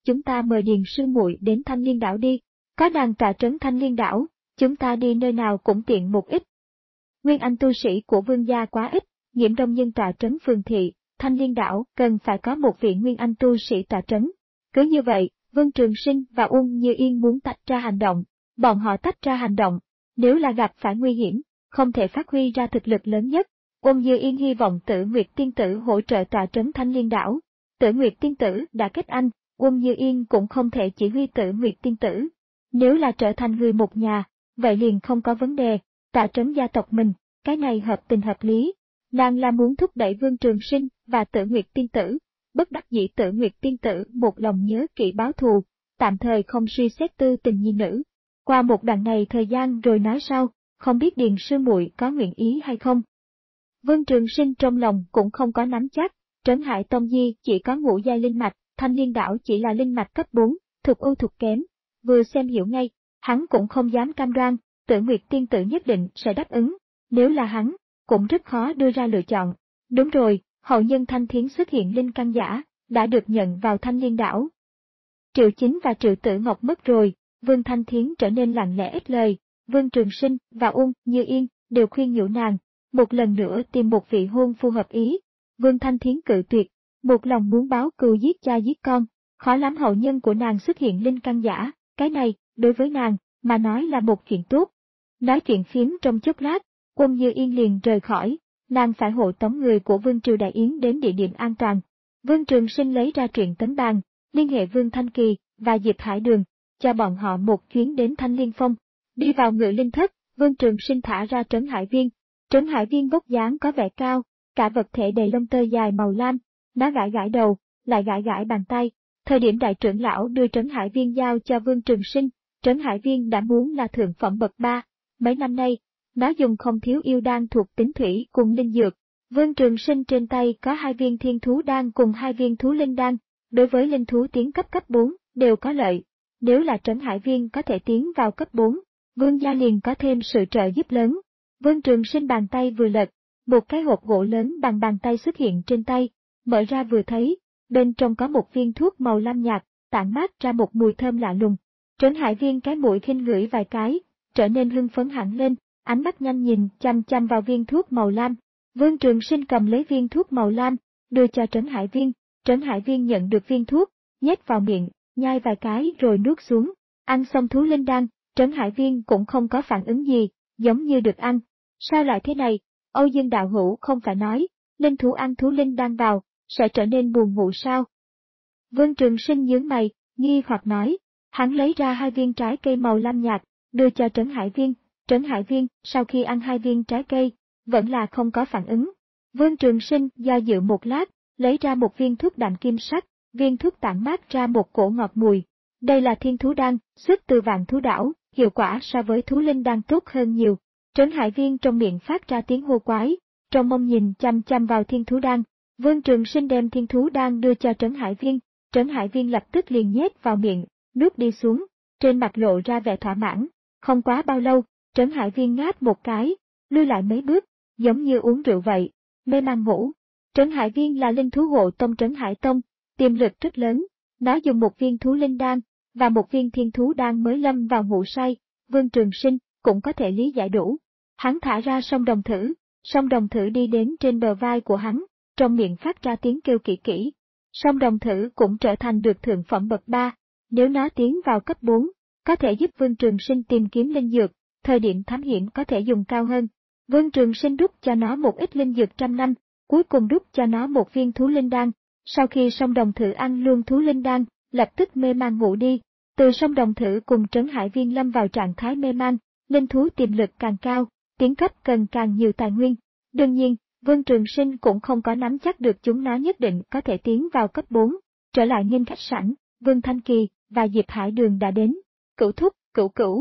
chúng ta mời Điền sư muội đến Thanh Liên đảo đi. Có nàng tọa trấn Thanh Liên đảo, chúng ta đi nơi nào cũng tiện một ít. Nguyên Anh tu sĩ của Vương gia quá ít, Nghiễm Đông Nhân tọa trấn phường thị, Thanh Liên đảo cần phải có một vị Nguyên Anh tu sĩ tọa trấn. Cứ như vậy, Vương Trường Sinh và Uông Như Yên muốn tách ra hành động, bọn họ tách ra hành động, nếu là gặp phải nguy hiểm, không thể phát huy ra thực lực lớn nhất. Uông Như Yên hy vọng Tử Nguyệt tiên tử hỗ trợ tọa trấn Thanh Liên đảo. Tử Nguyệt tiên tử đã kết anh, Uông Như Yên cũng không thể chỉ huy Tử Nguyệt tiên tử. Nếu là trở thành người một nhà, vậy liền không có vấn đề, tọa trấn gia tộc mình, cái này hợp tình hợp lý. Nàng là muốn thúc đẩy Vương Trường Sinh và Tử Nguyệt tiên tử, bất đắc dĩ Tử Nguyệt tiên tử một lòng nhớ kỹ báo thù, tạm thời không suy xét tư tình nhi nữ. Qua một đoạn này thời gian rồi nói sau, không biết Điền sư muội có nguyện ý hay không. Vương Trường Sinh trong lòng cũng không có nắm chắc, Trấn Hải Tông Di chỉ có ngũ giai linh mạch, Thanh Liên đảo chỉ là linh mạch cấp bốn, thuộc ưu thuộc kém, vừa xem hiểu ngay, hắn cũng không dám cam đoan, Tử Nguyệt tiên tử nhất định sẽ đáp ứng, nếu là hắn, cũng rất khó đưa ra lựa chọn. Đúng rồi, hậu nhân Thanh Thiến xuất hiện linh căn giả, đã được nhận vào Thanh Liên đảo. Triệu Chính và Triệu Tử Ngọc mất rồi, Vương Thanh Thiến trở nên lặng lẽ ít lời, Vương Trường Sinh và Uông Như Yên đều khuyên nhủ nàng, một lần nữa tìm một vị hôn phu hợp ý. Vương Thanh Thiến cự tuyệt, một lòng muốn báo cừu giết cha giết con, khó lắm hậu nhân của nàng xuất hiện linh căn giả, cái này, đối với nàng, mà nói là một chuyện tốt. Nói chuyện phiếm trong chốc lát, Uông Như Yên liền rời khỏi, nàng phải hộ tống người của Vương Triều Đại Yến đến địa điểm an toàn. Vương Trường Sinh lấy ra truyện tấm bàn, liên hệ Vương Thanh Kỳ và Diệp Hải Đường, cho bọn họ một chuyến đến Thanh Liên Phong. Đi vào ngự linh thất, Vương Trường Sinh thả ra Trấn Hải Viên. Trấn Hải Viên vóc dáng có vẻ cao, cả vật thể đầy lông tơ dài màu lam, nó gãi gãi đầu, lại gãi gãi bàn tay. Thời điểm đại trưởng lão đưa Trấn Hải Viên giao cho Vương Trường Sinh, Trấn Hải Viên đã muốn là thượng phẩm bậc ba. Mấy năm nay, nó dùng không thiếu yêu đan thuộc tính thủy cùng linh dược. Vương Trường Sinh trên tay có hai viên thiên thú đan cùng hai viên thú linh đan, đối với linh thú tiến cấp cấp bốn, đều có lợi. Nếu là Trấn Hải Viên có thể tiến vào cấp bốn, Vương gia liền có thêm sự trợ giúp lớn. Vương Trường Sinh bàn tay vừa lật, một cái hộp gỗ lớn bằng bàn tay xuất hiện trên tay, mở ra vừa thấy, bên trong có một viên thuốc màu lam nhạt, tản mát ra một mùi thơm lạ lùng. Trấn Hải Viên cái mũi khinh ngửi vài cái, trở nên hưng phấn hẳn lên, ánh mắt nhanh nhìn chăm chăm vào viên thuốc màu lam. Vương Trường Sinh cầm lấy viên thuốc màu lam, đưa cho Trấn Hải Viên. Trấn Hải Viên nhận được viên thuốc, nhét vào miệng, nhai vài cái rồi nuốt xuống. Ăn xong thú linh đan, Trấn Hải Viên cũng không có phản ứng gì, giống như được ăn. Sao lại thế này? Âu Dương đạo hữu không phải nói, linh thú ăn thú linh đan vào, sẽ trở nên buồn ngủ sao? Vương Trường Sinh nhướng mày, nghi hoặc nói. Hắn lấy ra hai viên trái cây màu lam nhạt, đưa cho Trấn Hải Viên. Trấn Hải Viên, sau khi ăn hai viên trái cây, vẫn là không có phản ứng. Vương Trường Sinh do dự một lát, lấy ra một viên thuốc đạm kim sắc, viên thuốc tản mát ra một cổ ngọt mùi. Đây là thiên thú đan, xuất từ Vạn Thú Đảo, hiệu quả so với thú linh đan tốt hơn nhiều. Trấn Hải Viên trong miệng phát ra tiếng hô quái, trong mông nhìn chăm chăm vào thiên thú đan. Vương Trường Sinh đem thiên thú đan đưa cho Trấn Hải Viên, Trấn Hải Viên lập tức liền nhét vào miệng, nuốt đi xuống, trên mặt lộ ra vẻ thỏa mãn. Không quá bao lâu, Trấn Hải Viên ngáp một cái, lui lại mấy bước, giống như uống rượu vậy, mê man ngủ. Trấn Hải Viên là linh thú hộ tông Trấn Hải Tông, tiềm lực rất lớn, nó dùng một viên thú linh đan và một viên thiên thú đan mới lâm vào ngủ say. Vương Trường Sinh cũng có thể lý giải đủ. Hắn thả ra song đồng thử, song đồng thử đi đến trên bờ vai của hắn, trong miệng phát ra tiếng kêu kỹ kỹ. Song đồng thử cũng trở thành được thượng phẩm bậc ba, nếu nó tiến vào cấp bốn, có thể giúp Vương Trường Sinh tìm kiếm linh dược, thời điểm thám hiểm có thể dùng cao hơn. Vương Trường Sinh đút cho nó một ít linh dược trăm năm, cuối cùng đút cho nó một viên thú linh đan. Sau khi song đồng thử ăn luôn thú linh đan, lập tức mê man ngủ đi. Từ song đồng thử cùng Trấn Hải Viên lâm vào trạng thái mê man, linh thú tiềm lực càng cao, tiến cấp cần càng nhiều tài nguyên. Đương nhiên, Vương Trường Sinh cũng không có nắm chắc được chúng nó nhất định có thể tiến vào cấp bốn. Trở lại Nghinh khách sạn, Vương Thanh Kỳ và Diệp Hải Đường đã đến. Cửu thúc, cửu cửu.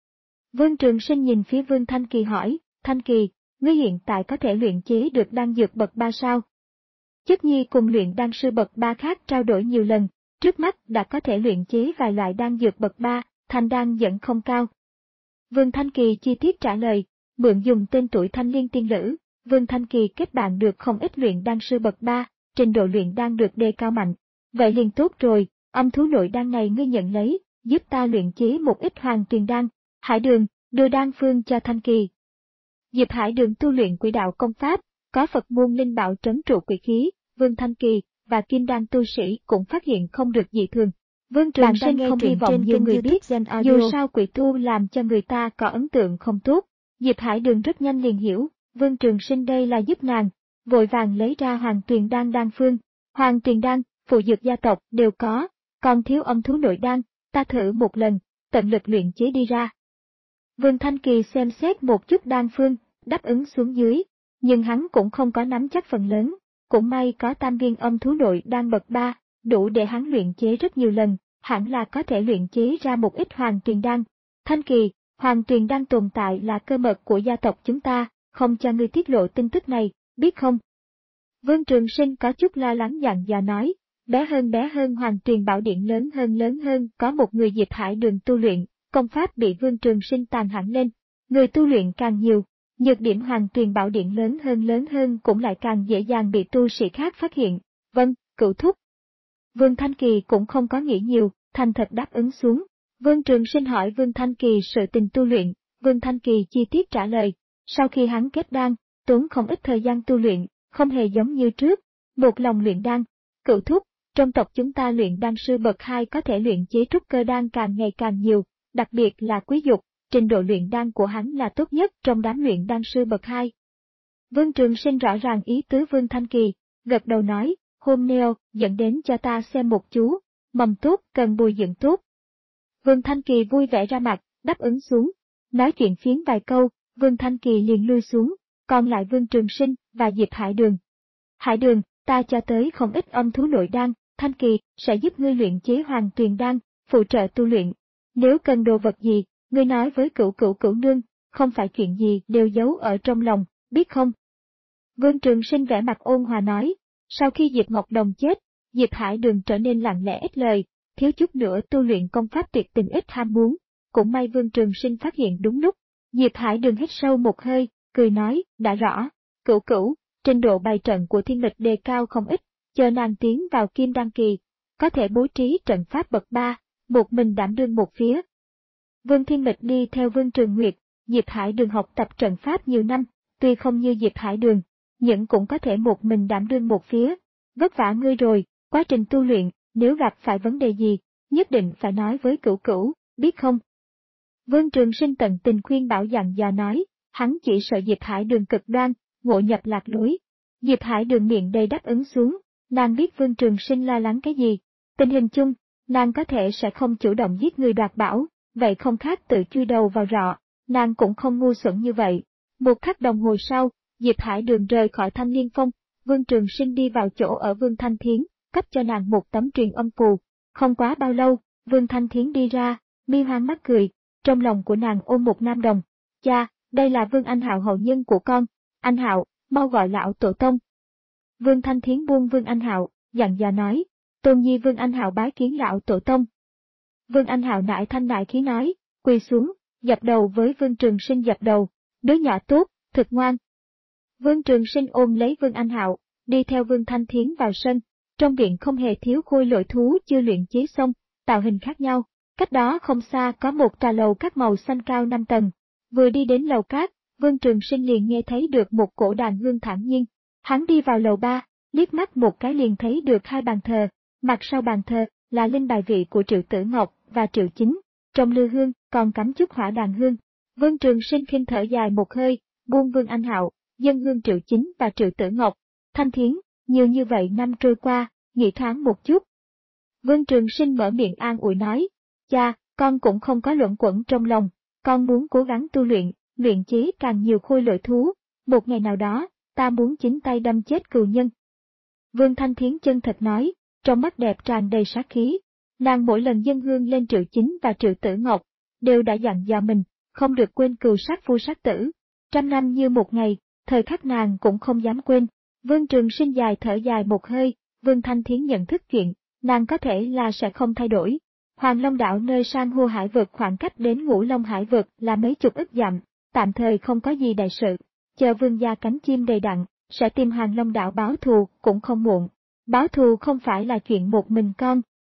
Vương Trường Sinh nhìn phía Vương Thanh Kỳ hỏi, Thanh Kỳ, ngươi hiện tại có thể luyện chế được đan dược bậc ba sao? Chất nhi cùng luyện đan sư bậc ba khác trao đổi nhiều lần, trước mắt đã có thể luyện chế vài loại đan dược bậc ba, thành đan vẫn không cao. Vương Thanh Kỳ chi tiết trả lời, mượn dùng tên tuổi Thanh Liên tiên lữ, Vương Thanh Kỳ kết bạn được không ít luyện đan sư bậc ba, trình độ luyện đan được đề cao mạnh. Vậy liền tốt rồi, âm thú nội đan này ngươi nhận lấy, giúp ta luyện chế một ít hoàng tuyền đan. Hải Đường, đưa đan phương cho Thanh Kỳ. Diệp Hải Đường tu luyện quỷ đạo công pháp, có Phật môn linh bảo trấn trụ quỷ khí, Vương Thanh Kỳ và kim đan tu sĩ cũng phát hiện không được dị thường. Vương Trường Sinh không hy vọng nhiều người biết, dù sao quỷ tu làm cho người ta có ấn tượng không tốt. Diệp Hải Đường rất nhanh liền hiểu, Vương Trường Sinh đây là giúp nàng, vội vàng lấy ra hoàng tuyền đan đan phương. Hoàng tuyền đan, phụ dược gia tộc đều có, còn thiếu âm thú nội đan, ta thử một lần, tận lực luyện chế đi ra. Vương Thanh Kỳ xem xét một chút đan phương, đáp ứng xuống dưới, nhưng hắn cũng không có nắm chắc phần lớn, cũng may có tam viên âm thú nội đan bậc ba, đủ để hắn luyện chế rất nhiều lần, hẳn là có thể luyện chế ra một ít hoàng tuyền đan. Thanh Kỳ, hoàng tuyền đan tồn tại là cơ mật của gia tộc chúng ta, không cho ngươi tiết lộ tin tức này, biết không? Vương Trường Sinh có chút lo lắng dặn dò nói, bé hơn bé hơn hoàng tuyền bảo điện lớn hơn lớn hơn có một người Diệp Hải Đường tu luyện, công pháp bị Vương Trường Sinh tàn hẳn lên, người tu luyện càng nhiều, nhược điểm hoàng tuyền bảo điện lớn hơn lớn hơn cũng lại càng dễ dàng bị tu sĩ khác phát hiện. Vâng, cửu thúc. Vương Thanh Kỳ cũng không có nghĩ nhiều, thành thật đáp ứng xuống. Vương Trường Sinh hỏi Vương Thanh Kỳ sự tình tu luyện, Vương Thanh Kỳ chi tiết trả lời, sau khi hắn kết đan, tốn không ít thời gian tu luyện, không hề giống như trước, một lòng luyện đan. Cửu thúc, trong tộc chúng ta luyện đan sư bậc hai có thể luyện chế trúc cơ đan càng ngày càng nhiều, đặc biệt là Quý Dục, trình độ luyện đan của hắn là tốt nhất trong đám luyện đan sư bậc hai. Vương Trường Sinh rõ ràng ý tứ Vương Thanh Kỳ, gật đầu nói, hôm neo, dẫn đến cho ta xem một chú, mầm tốt cần bồi dưỡng tốt. Vương Thanh Kỳ vui vẻ ra mặt, đáp ứng xuống, nói chuyện phiếm vài câu, Vương Thanh Kỳ liền lui xuống, còn lại Vương Trường Sinh và Diệp Hải Đường. Hải Đường, ta cho tới không ít âm thú nội đan, Thanh Kỳ sẽ giúp ngươi luyện chế hoàng tuyền đan, phụ trợ tu luyện. Nếu cần đồ vật gì, ngươi nói với cửu cửu cửu nương, không phải chuyện gì đều giấu ở trong lòng, biết không? Vương Trường Sinh vẻ mặt ôn hòa nói, sau khi Diệp Ngọc Đồng chết, Diệp Hải Đường trở nên lặng lẽ ít lời, thiếu chút nữa tu luyện công pháp tuyệt tình ít ham muốn, cũng may Vương Trường Sinh phát hiện đúng lúc. Diệp Hải Đường hít sâu một hơi, cười nói, đã rõ, cửu cửu, trình độ bày trận của Thiên Lịch đề cao không ít, chờ nàng tiến vào kim đan kỳ, có thể bố trí trận pháp bậc ba, một mình đảm đương một phía. Vương Thiên Lịch đi theo Vương Trường Nguyệt, Diệp Hải Đường học tập trận pháp nhiều năm, tuy không như Diệp Hải Đường, nhưng cũng có thể một mình đảm đương một phía. Vất vả ngươi rồi, quá trình tu luyện, nếu gặp phải vấn đề gì, nhất định phải nói với cửu cửu, biết không? Vương Trường Sinh tận tình khuyên bảo dặn dò nói, hắn chỉ sợ Diệp Hải Đường cực đoan, ngộ nhập lạc lối. Diệp Hải Đường miệng đầy đáp ứng xuống, nàng biết Vương Trường Sinh lo lắng cái gì. Tình hình chung, nàng có thể sẽ không chủ động giết người đoạt bảo, vậy không khác tự chui đầu vào rọ, nàng cũng không ngu xuẩn như vậy. Một khắc đồng hồ sau, Diệp Hải Đường rời khỏi Thanh Liên Phong, Vương Trường Sinh đi vào chỗ ở Vương Thanh Thiến, cấp cho nàng một tấm truyền âm phù. Không quá bao lâu, Vương Thanh Thiến đi ra, mi hoang mắt cười, trong lòng của nàng ôm một nam đồng. Cha, đây là Vương Anh Hạo hậu nhân của con, Anh Hạo, mau gọi lão tổ tông. Vương Thanh Thiến buông Vương Anh Hạo, dặn dò nói, tôn nhi Vương Anh Hạo bái kiến lão tổ tông. Vương Anh Hạo nại thanh nại khí nói, quỳ xuống, dập đầu với Vương Trường Sinh dập đầu, đứa nhỏ tốt, thực ngoan. Vương Trường Sinh ôm lấy Vương Anh Hạo, đi theo Vương Thanh Thiến vào sân, trong viện không hề thiếu khôi lỗi thú chưa luyện chế xong, tạo hình khác nhau, cách đó không xa có một trà lầu các màu xanh cao năm tầng. Vừa đi đến lầu cát, Vương Trường Sinh liền nghe thấy được một cổ đàn hương thản nhiên. Hắn đi vào lầu ba, liếc mắt một cái liền thấy được hai bàn thờ, mặt sau bàn thờ là linh bài vị của Triệu Tử Ngọc và Triệu Chính, trong lư hương còn cắm chút hỏa đàn hương. Vương Trường Sinh khinh thở dài một hơi, buông Vương Anh Hạo, dâng hương Triệu Chính và Triệu Tử Ngọc. Thanh Thiến, nhiều như vậy năm trôi qua, nghĩ thoáng một chút. Vương Trường Sinh mở miệng an ủi nói, cha, con cũng không có luẩn quẩn trong lòng, con muốn cố gắng tu luyện, luyện chế càng nhiều khôi lỗi thú, một ngày nào đó, ta muốn chính tay đâm chết cừu nhân. Vương Thanh Thiến chân thật nói, trong mắt đẹp tràn đầy sát khí, nàng mỗi lần dâng hương lên Triệu Chính và Triệu Tử Ngọc, đều đã dặn dò mình, không được quên cừu sát phu sát tử. Trăm năm như một ngày, thời khắc nàng cũng không dám quên. Vương Trường Sinh dài thở dài một hơi, Vương Thanh Thiến nhận thức chuyện, nàng có thể là sẽ không thay đổi. Hoàng Long đảo nơi san hô hải vực khoảng cách đến Ngũ Long hải vực là mấy chục ức dặm, tạm thời không có gì đại sự, chờ vương gia cánh chim đầy đặn, sẽ tìm Hoàng Long đảo báo thù cũng không muộn. Báo thù không phải là chuyện một mình con,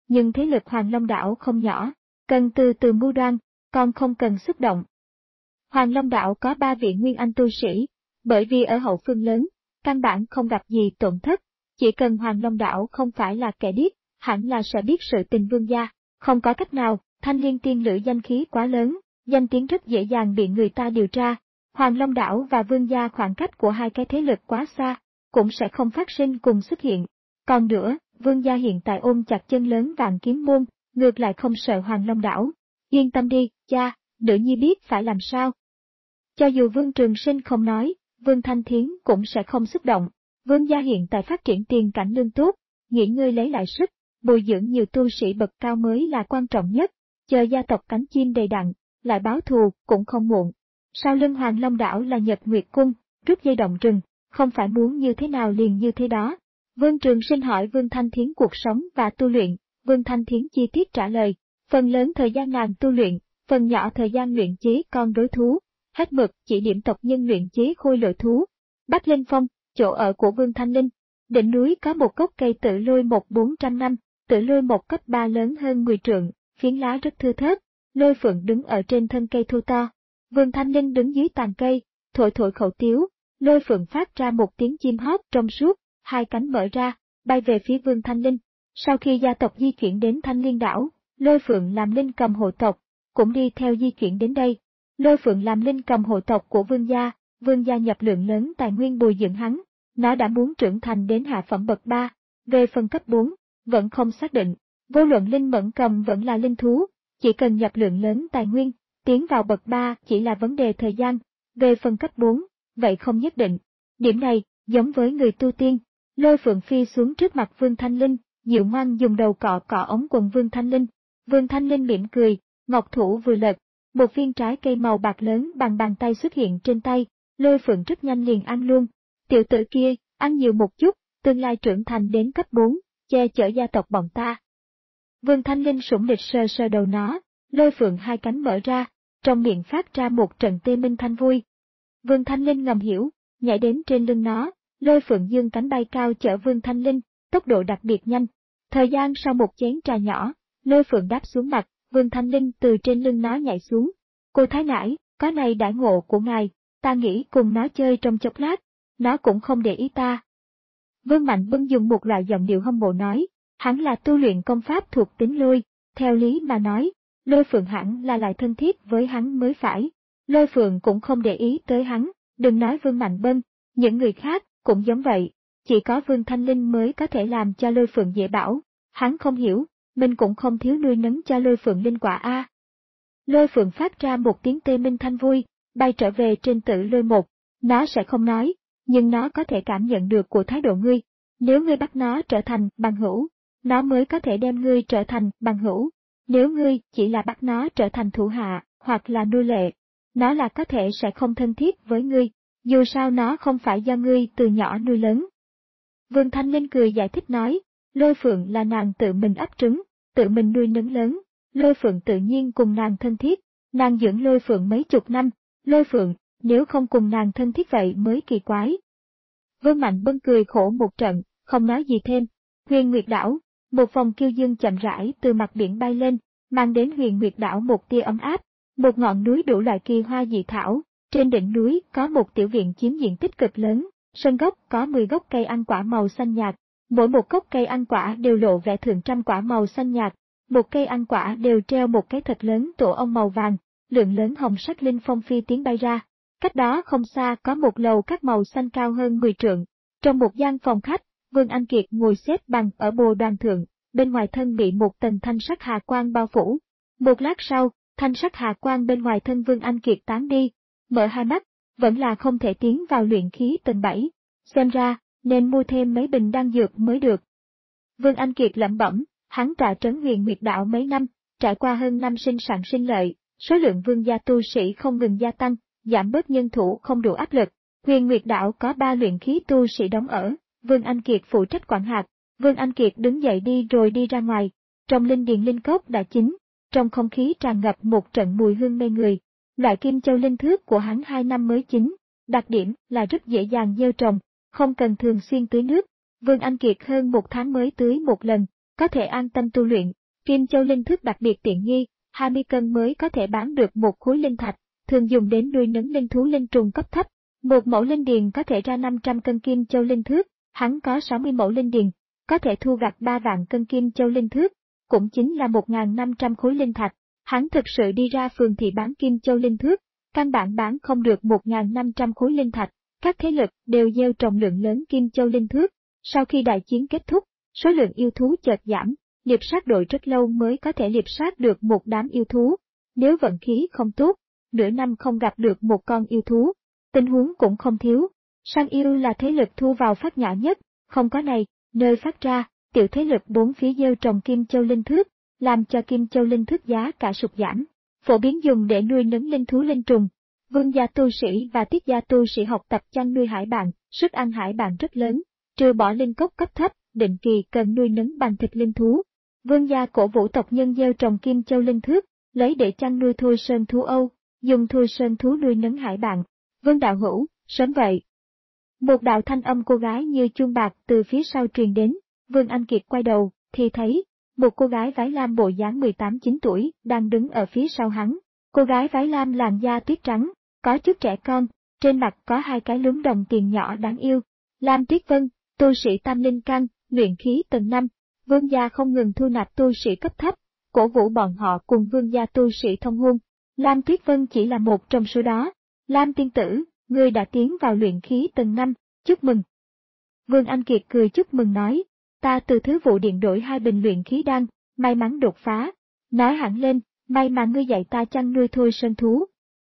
nhưng thế lực Hoàng Long đảo không nhỏ, cần từ từ mưu đoan, còn không cần xúc động. Hoàng Long đảo có ba vị nguyên anh tu sĩ, bởi vì ở hậu phương lớn, căn bản không gặp gì tổn thất, chỉ cần Hoàng Long đảo không phải là kẻ điếc, hẳn là sẽ biết sự tình Vương gia, không có cách nào, Thanh Liên tiên lữ danh khí quá lớn, danh tiếng rất dễ dàng bị người ta điều tra. Hoàng Long đảo và Vương gia khoảng cách của hai cái thế lực quá xa, cũng sẽ không phát sinh cùng xuất hiện. Còn nữa, Vương gia hiện tại ôm chặt chân lớn Vạn Kiếm môn, ngược lại không sợ Hoàng Long đảo. Yên tâm đi, cha, nữ nhi biết phải làm sao. Cho dù Vương Trường Sinh không nói, Vương Thanh Thiến cũng sẽ không xúc động. Vương gia hiện tại phát triển tiền cảnh lương tốt, nghỉ ngơi lấy lại sức, bồi dưỡng nhiều tu sĩ bậc cao mới là quan trọng nhất, chờ gia tộc cánh chim đầy đặn, lại báo thù cũng không muộn. Sau lưng Hoàng Long đảo là Nhật Nguyệt Cung, rút dây động rừng, không phải muốn như thế nào liền như thế đó. Vương Trường Sinh hỏi Vương Thanh Thiến cuộc sống và tu luyện, Vương Thanh Thiến chi tiết trả lời, phần lớn thời gian nàng tu luyện, phần nhỏ thời gian luyện chế con rối thú, hết mực chỉ điểm tộc nhân luyện chế khôi lỗi thú. Bách Linh Phong, chỗ ở của Vương Thanh Linh, đỉnh núi có một gốc cây tự lôi một bốn trăm năm, tự lôi một cấp ba lớn hơn mười trượng, phiến lá rất thưa thớt, lôi phượng đứng ở trên thân cây thu to. Vương Thanh Linh đứng dưới tàn cây, thổi thổi khẩu tiếu, lôi phượng phát ra một tiếng chim hót trong suốt, hai cánh mở ra, bay về phía Vương Thanh Linh. Sau khi gia tộc di chuyển đến Thanh Liên đảo, lôi phượng làm linh cầm hộ tộc, cũng đi theo di chuyển đến đây. Lôi phượng làm linh cầm hộ tộc của Vương gia, Vương gia nhập lượng lớn tài nguyên bồi dưỡng hắn, nó đã muốn trưởng thành đến hạ phẩm bậc ba, về phần cấp bốn, vẫn không xác định. Vô luận linh mẫn cầm vẫn là linh thú, chỉ cần nhập lượng lớn tài nguyên, tiến vào bậc ba chỉ là vấn đề thời gian, về phần cấp bốn, vậy không nhất định. Điểm này, giống với người tu tiên, lôi phượng phi xuống trước mặt Vương Thanh Linh, dịu ngoan dùng đầu cọ cọ ống quần Vương Thanh Linh. Vương Thanh Linh mỉm cười, ngọc thủ vừa lật, một viên trái cây màu bạc lớn bằng bàn tay xuất hiện trên tay, lôi phượng rất nhanh liền ăn luôn. Tiểu tử kia, ăn nhiều một chút, tương lai trưởng thành đến cấp bốn, che chở gia tộc bọn ta. Vương Thanh Linh sủng lịch sờ sờ đầu nó, lôi phượng hai cánh mở ra, trong miệng phát ra một trận tê minh thanh vui. Vương Thanh Linh ngầm hiểu, nhảy đến trên lưng nó, lôi phượng dương cánh bay cao chở Vương Thanh Linh, tốc độ đặc biệt nhanh. Thời gian sau một chén trà nhỏ, lôi phượng đáp xuống mặt, Vương Thanh Linh từ trên lưng nó nhảy xuống. Cô Thái Nãi, có này đãi ngộ của ngài, ta nghĩ cùng nó chơi trong chốc lát, nó cũng không để ý ta. Vương Mạnh Bân dùng một loại giọng điệu hâm mộ nói, hắn là tu luyện công pháp thuộc tính lôi, theo lý mà nói, lôi phượng hẳn là lại thân thiết với hắn mới phải. Lôi phượng cũng không để ý tới hắn, đừng nói Vương Mạnh Bân, những người khác cũng giống vậy, chỉ có Vương Thanh Linh mới có thể làm cho lôi phượng dễ bảo, hắn không hiểu, mình cũng không thiếu nuôi nấng cho lôi phượng linh quả a. Lôi phượng phát ra một tiếng tê minh thanh vui, bay trở về trên tự lôi một, nó sẽ không nói, nhưng nó có thể cảm nhận được của thái độ ngươi, nếu ngươi bắt nó trở thành bằng hữu, nó mới có thể đem ngươi trở thành bằng hữu, nếu ngươi chỉ là bắt nó trở thành thủ hạ, hoặc là nô lệ, nó là có thể sẽ không thân thiết với ngươi, dù sao nó không phải do ngươi từ nhỏ nuôi lớn. Vương Thanh Linh cười giải thích nói, lôi phượng là nàng tự mình ấp trứng, tự mình nuôi nấng lớn, lôi phượng tự nhiên cùng nàng thân thiết, nàng dưỡng lôi phượng mấy chục năm, lôi phượng, nếu không cùng nàng thân thiết vậy mới kỳ quái. Vương Mạnh Bân cười khổ một trận, không nói gì thêm. Huyền Nguyệt đảo, một vòng kiêu dương chậm rãi từ mặt biển bay lên, mang đến Huyền Nguyệt đảo một tia ấm áp, một ngọn núi đủ loại kỳ hoa dị thảo, trên đỉnh núi có một tiểu viện chiếm diện tích cực lớn, sân gốc có mười gốc cây ăn quả màu xanh nhạt, mỗi một gốc cây ăn quả đều lộ vẻ thượng trăm quả màu xanh nhạt, một cây ăn quả đều treo một cái thật lớn tổ ong màu vàng, lượng lớn hồng sắc linh phong phi tiến bay ra. Cách đó không xa có một lầu các màu xanh cao hơn mười trượng. Trong một gian phòng khách, Vương Anh Kiệt ngồi xếp bằng ở bồ đoàn thượng, bên ngoài thân bị một tầng thanh sắc hà quang bao phủ. Một lát sau, thanh sắc hà quang bên ngoài thân Vương Anh Kiệt tán đi, mở hai mắt, vẫn là không thể tiến vào luyện khí tầng bảy. Xem ra, nên mua thêm mấy bình đan dược mới được. Vương Anh Kiệt lẩm bẩm, hắn tọa trấn Huyền Nguyệt đạo mấy năm, trải qua hơn năm sinh sản sinh lợi, số lượng vương gia tu sĩ không ngừng gia tăng, giảm bớt nhân thủ không đủ áp lực. Huyền Nguyệt đảo có ba luyện khí tu sĩ đóng ở, Vương Anh Kiệt phụ trách quản hạt. Vương Anh Kiệt đứng dậy đi rồi đi ra ngoài, trong linh điền linh cốc đã chín, trong không khí tràn ngập một trận mùi hương mê người. Loại kim châu linh thước của hắn hai năm mới chín, đặc điểm là rất dễ dàng gieo trồng, không cần thường xuyên tưới nước. Vương Anh Kiệt hơn một tháng mới tưới một lần, có thể an tâm tu luyện, Kim châu linh thước đặc biệt tiện nghi, hai mươi cân mới có thể bán được một khối linh thạch, thường dùng đến nuôi nấng linh thú linh trùng cấp thấp. Một mẫu linh điền có thể ra năm trăm cân kim châu linh thước, hắn có sáu mươi mẫu linh điền, có thể thu gặt ba vạn cân kim châu linh thước, cũng chính là một nghìn năm trăm khối linh thạch. Hắn thực sự đi ra phường thị bán kim châu linh thước, căn bản bán không được một nghìn năm trăm khối linh thạch, các thế lực đều gieo trồng lượng lớn kim châu linh thước. Sau khi đại chiến kết thúc, số lượng yêu thú chợt giảm, liệp sát đội rất lâu mới có thể liệp sát được một đám yêu thú. Nếu vận khí không tốt, nửa năm không gặp được một con yêu thú, tình huống cũng không thiếu. Săn yêu là thế lực thu vào phát nhỏ nhất, không có này, nơi phát ra, tiểu thế lực bốn phía gieo trồng kim châu linh thước, làm cho kim châu linh thước giá cả sụt giảm, phổ biến dùng để nuôi nấng linh thú linh trùng. Vương gia tu sĩ và tiết gia tu sĩ học tập chăn nuôi hải bạn, sức ăn hải bạn rất lớn, trừ bỏ linh cốc cấp thấp, định kỳ cần nuôi nấng bằng thịt linh thú. Vương gia cổ vũ tộc nhân gieo trồng kim châu linh thước, lấy để chăn nuôi thui sơn thú Âu, dùng thui sơn thú nuôi nấng hải bạn. Vương đạo hữu, sớm vậy. Một đạo thanh âm cô gái như chuông bạc từ phía sau truyền đến, Vương Anh Kiệt quay đầu, thì thấy, một cô gái váy lam bộ dáng mười tám chín tuổi, đang đứng ở phía sau hắn. Cô gái váy lam làn da tuyết trắng, có chút trẻ con, trên mặt có hai cái lúm đồng tiền nhỏ đáng yêu. Lam Tuyết Vân, tu sĩ tam linh căn, luyện khí tầng năm, Vương gia không ngừng thu nạp tu sĩ cấp thấp, cổ vũ bọn họ cùng Vương gia tu sĩ thông hôn. Lam Tuyết Vân chỉ là một trong số đó. Lam tiên tử, ngươi đã tiến vào luyện khí tầng năm, chúc mừng. Vương Anh Kiệt cười chúc mừng nói, ta từ thứ vụ điện đổi hai bình luyện khí đan, may mắn đột phá. Nói hẳn lên, may mà ngươi dạy ta chăn nuôi thôi sơn thú.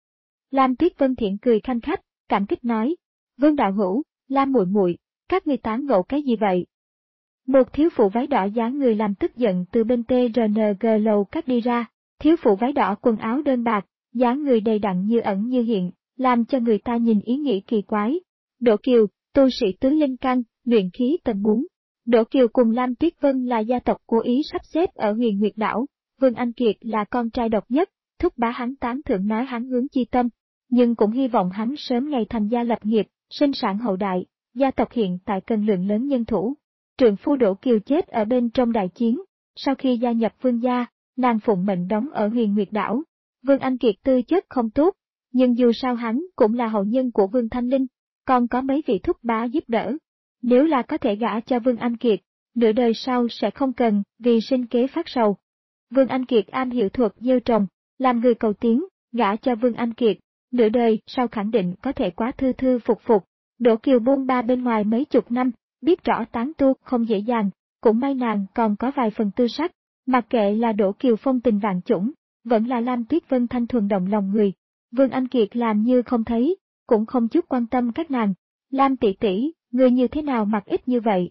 Lam Tuyết Vân thiện cười khanh khách, cảm kích nói, Vương đạo hữu, Lam muội muội, các ngươi tán gẫu cái gì vậy? Một thiếu phụ váy đỏ dáng người làm tức giận từ bên tê rờ en giê lầu cắt đi ra, thiếu phụ váy đỏ quần áo đơn bạc, dáng người đầy đặn như ẩn như hiện, làm cho người ta nhìn ý nghĩ kỳ quái. Đỗ Kiều, tu sĩ tứ linh căn, luyện khí tầng bốn. Đỗ Kiều cùng Lam Tuyết Vân là gia tộc cố ý sắp xếp ở Huyền Nguyệt đảo, Vương Anh Kiệt là con trai độc nhất, thúc bá hắn tán thưởng nói hắn hướng chi tâm, nhưng cũng hy vọng hắn sớm ngày thành gia lập nghiệp, sinh sản hậu đại, gia tộc hiện tại cần lượng lớn nhân thủ. Trượng phu Đỗ Kiều chết ở bên trong đại chiến, sau khi gia nhập Vương gia, nàng phụng mệnh đóng ở Huyền Nguyệt đảo. Vương Anh Kiệt tư chất không tốt, nhưng dù sao hắn cũng là hậu nhân của Vương Thanh Linh, còn có mấy vị thúc bá giúp đỡ. Nếu là có thể gả cho Vương Anh Kiệt, nửa đời sau sẽ không cần vì sinh kế phát sầu. Vương Anh Kiệt am hiểu thuật gieo trồng, làm người cầu tiến, gả cho Vương Anh Kiệt, nửa đời sau khẳng định có thể quá thư thư phục phục. Đỗ Kiều bôn ba bên ngoài mấy chục năm, biết rõ tán tu không dễ dàng, cũng may nàng còn có vài phần tư sắc, mặc kệ là Đỗ Kiều phong tình vạn chủng, vẫn là Lam Tuyết Vân thanh thuần động lòng người. Vương Anh Kiệt làm như không thấy, cũng không chút quan tâm các nàng. Lam tỷ tỷ, người như thế nào mặc ít như vậy?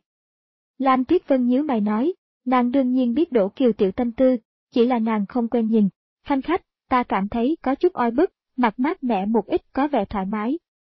Lam Tuyết Vân nhíu mày nói, nàng đương nhiên biết Đỗ Kiều tiểu tâm tư, chỉ là nàng không quen nhìn. Khanh khách, ta cảm thấy có chút oi bức, mặt mát mẻ một ít có vẻ thoải mái.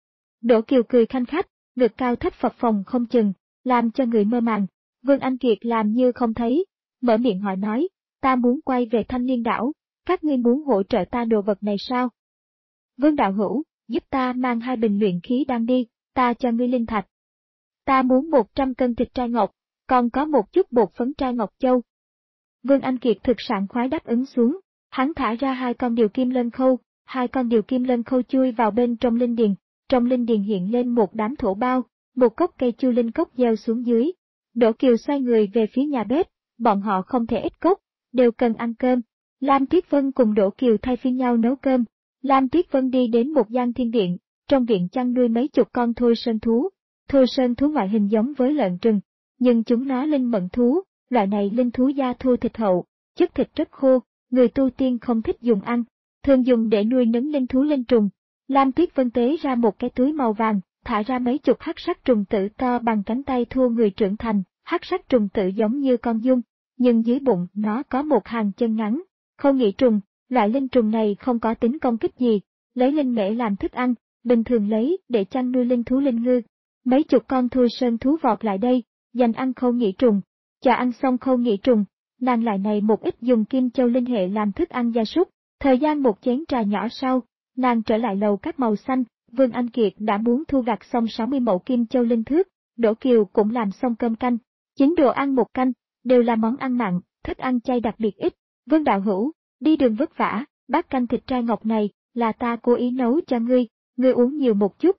Đỗ Kiều cười khanh khách, ngực cao thấp phập phồng không chừng, làm cho người mơ màng. Vương Anh Kiệt làm như không thấy, mở miệng hỏi nói, ta muốn quay về Thanh Liên đảo, các ngươi muốn hỗ trợ ta đồ vật này sao? Vương đạo hữu, giúp ta mang hai bình luyện khí đan đi, ta cho ngươi linh thạch. Ta muốn một trăm cân thịt trai ngọc, còn có một chút bột phấn trai ngọc châu. Vương Anh Kiệt thực sảng khoái đáp ứng xuống, hắn thả ra hai con điều kim lân khâu, hai con điều kim lân khâu chui vào bên trong linh điền, trong linh điền hiện lên một đám thổ bao, một cốc cây chu linh cốc gieo xuống dưới. Đỗ Kiều xoay người về phía nhà bếp, bọn họ không thể ít cốc, đều cần ăn cơm. Lam Tuyết Vân cùng Đỗ Kiều thay phiên nhau nấu cơm. Lam Tuyết Vân đi đến một gian thiên điện, trong viện chăn nuôi mấy chục con thôi sơn thú. Thôi sơn thú ngoại hình giống với lợn rừng, nhưng chúng nó linh mẫn thú, loại này linh thú da thô thịt hậu, chất thịt rất khô, người tu tiên không thích dùng ăn, thường dùng để nuôi nấng linh thú linh trùng. Lam Tuyết Vân tế ra một cái túi màu vàng, thả ra mấy chục hắc sắc trùng tử to bằng cánh tay thua người trưởng thành, hắc sắc trùng tử giống như con giun, nhưng dưới bụng nó có một hàng chân ngắn. Không nghĩ trùng, loại linh trùng này không có tính công kích gì, lấy linh mễ làm thức ăn, bình thường lấy để chăn nuôi linh thú linh ngư. Mấy chục con thui sơn thú vọt lại đây, dành ăn khâu nghĩ trùng. Chờ ăn xong khâu nghĩ trùng, nàng lại này một ít dùng kim châu linh hệ làm thức ăn gia súc. Thời gian một chén trà nhỏ sau, nàng trở lại lầu các màu xanh. Vương Anh Kiệt đã muốn thu gặt xong sáu mươi mẫu kim châu linh thước, Đỗ Kiều cũng làm xong cơm canh. Chín đồ ăn một canh, đều là món ăn mặn, thức ăn chay đặc biệt ít. Vương đạo hữu, đi đường vất vả, bát canh thịt trai ngọc này là ta cố ý nấu cho ngươi, ngươi uống nhiều một chút.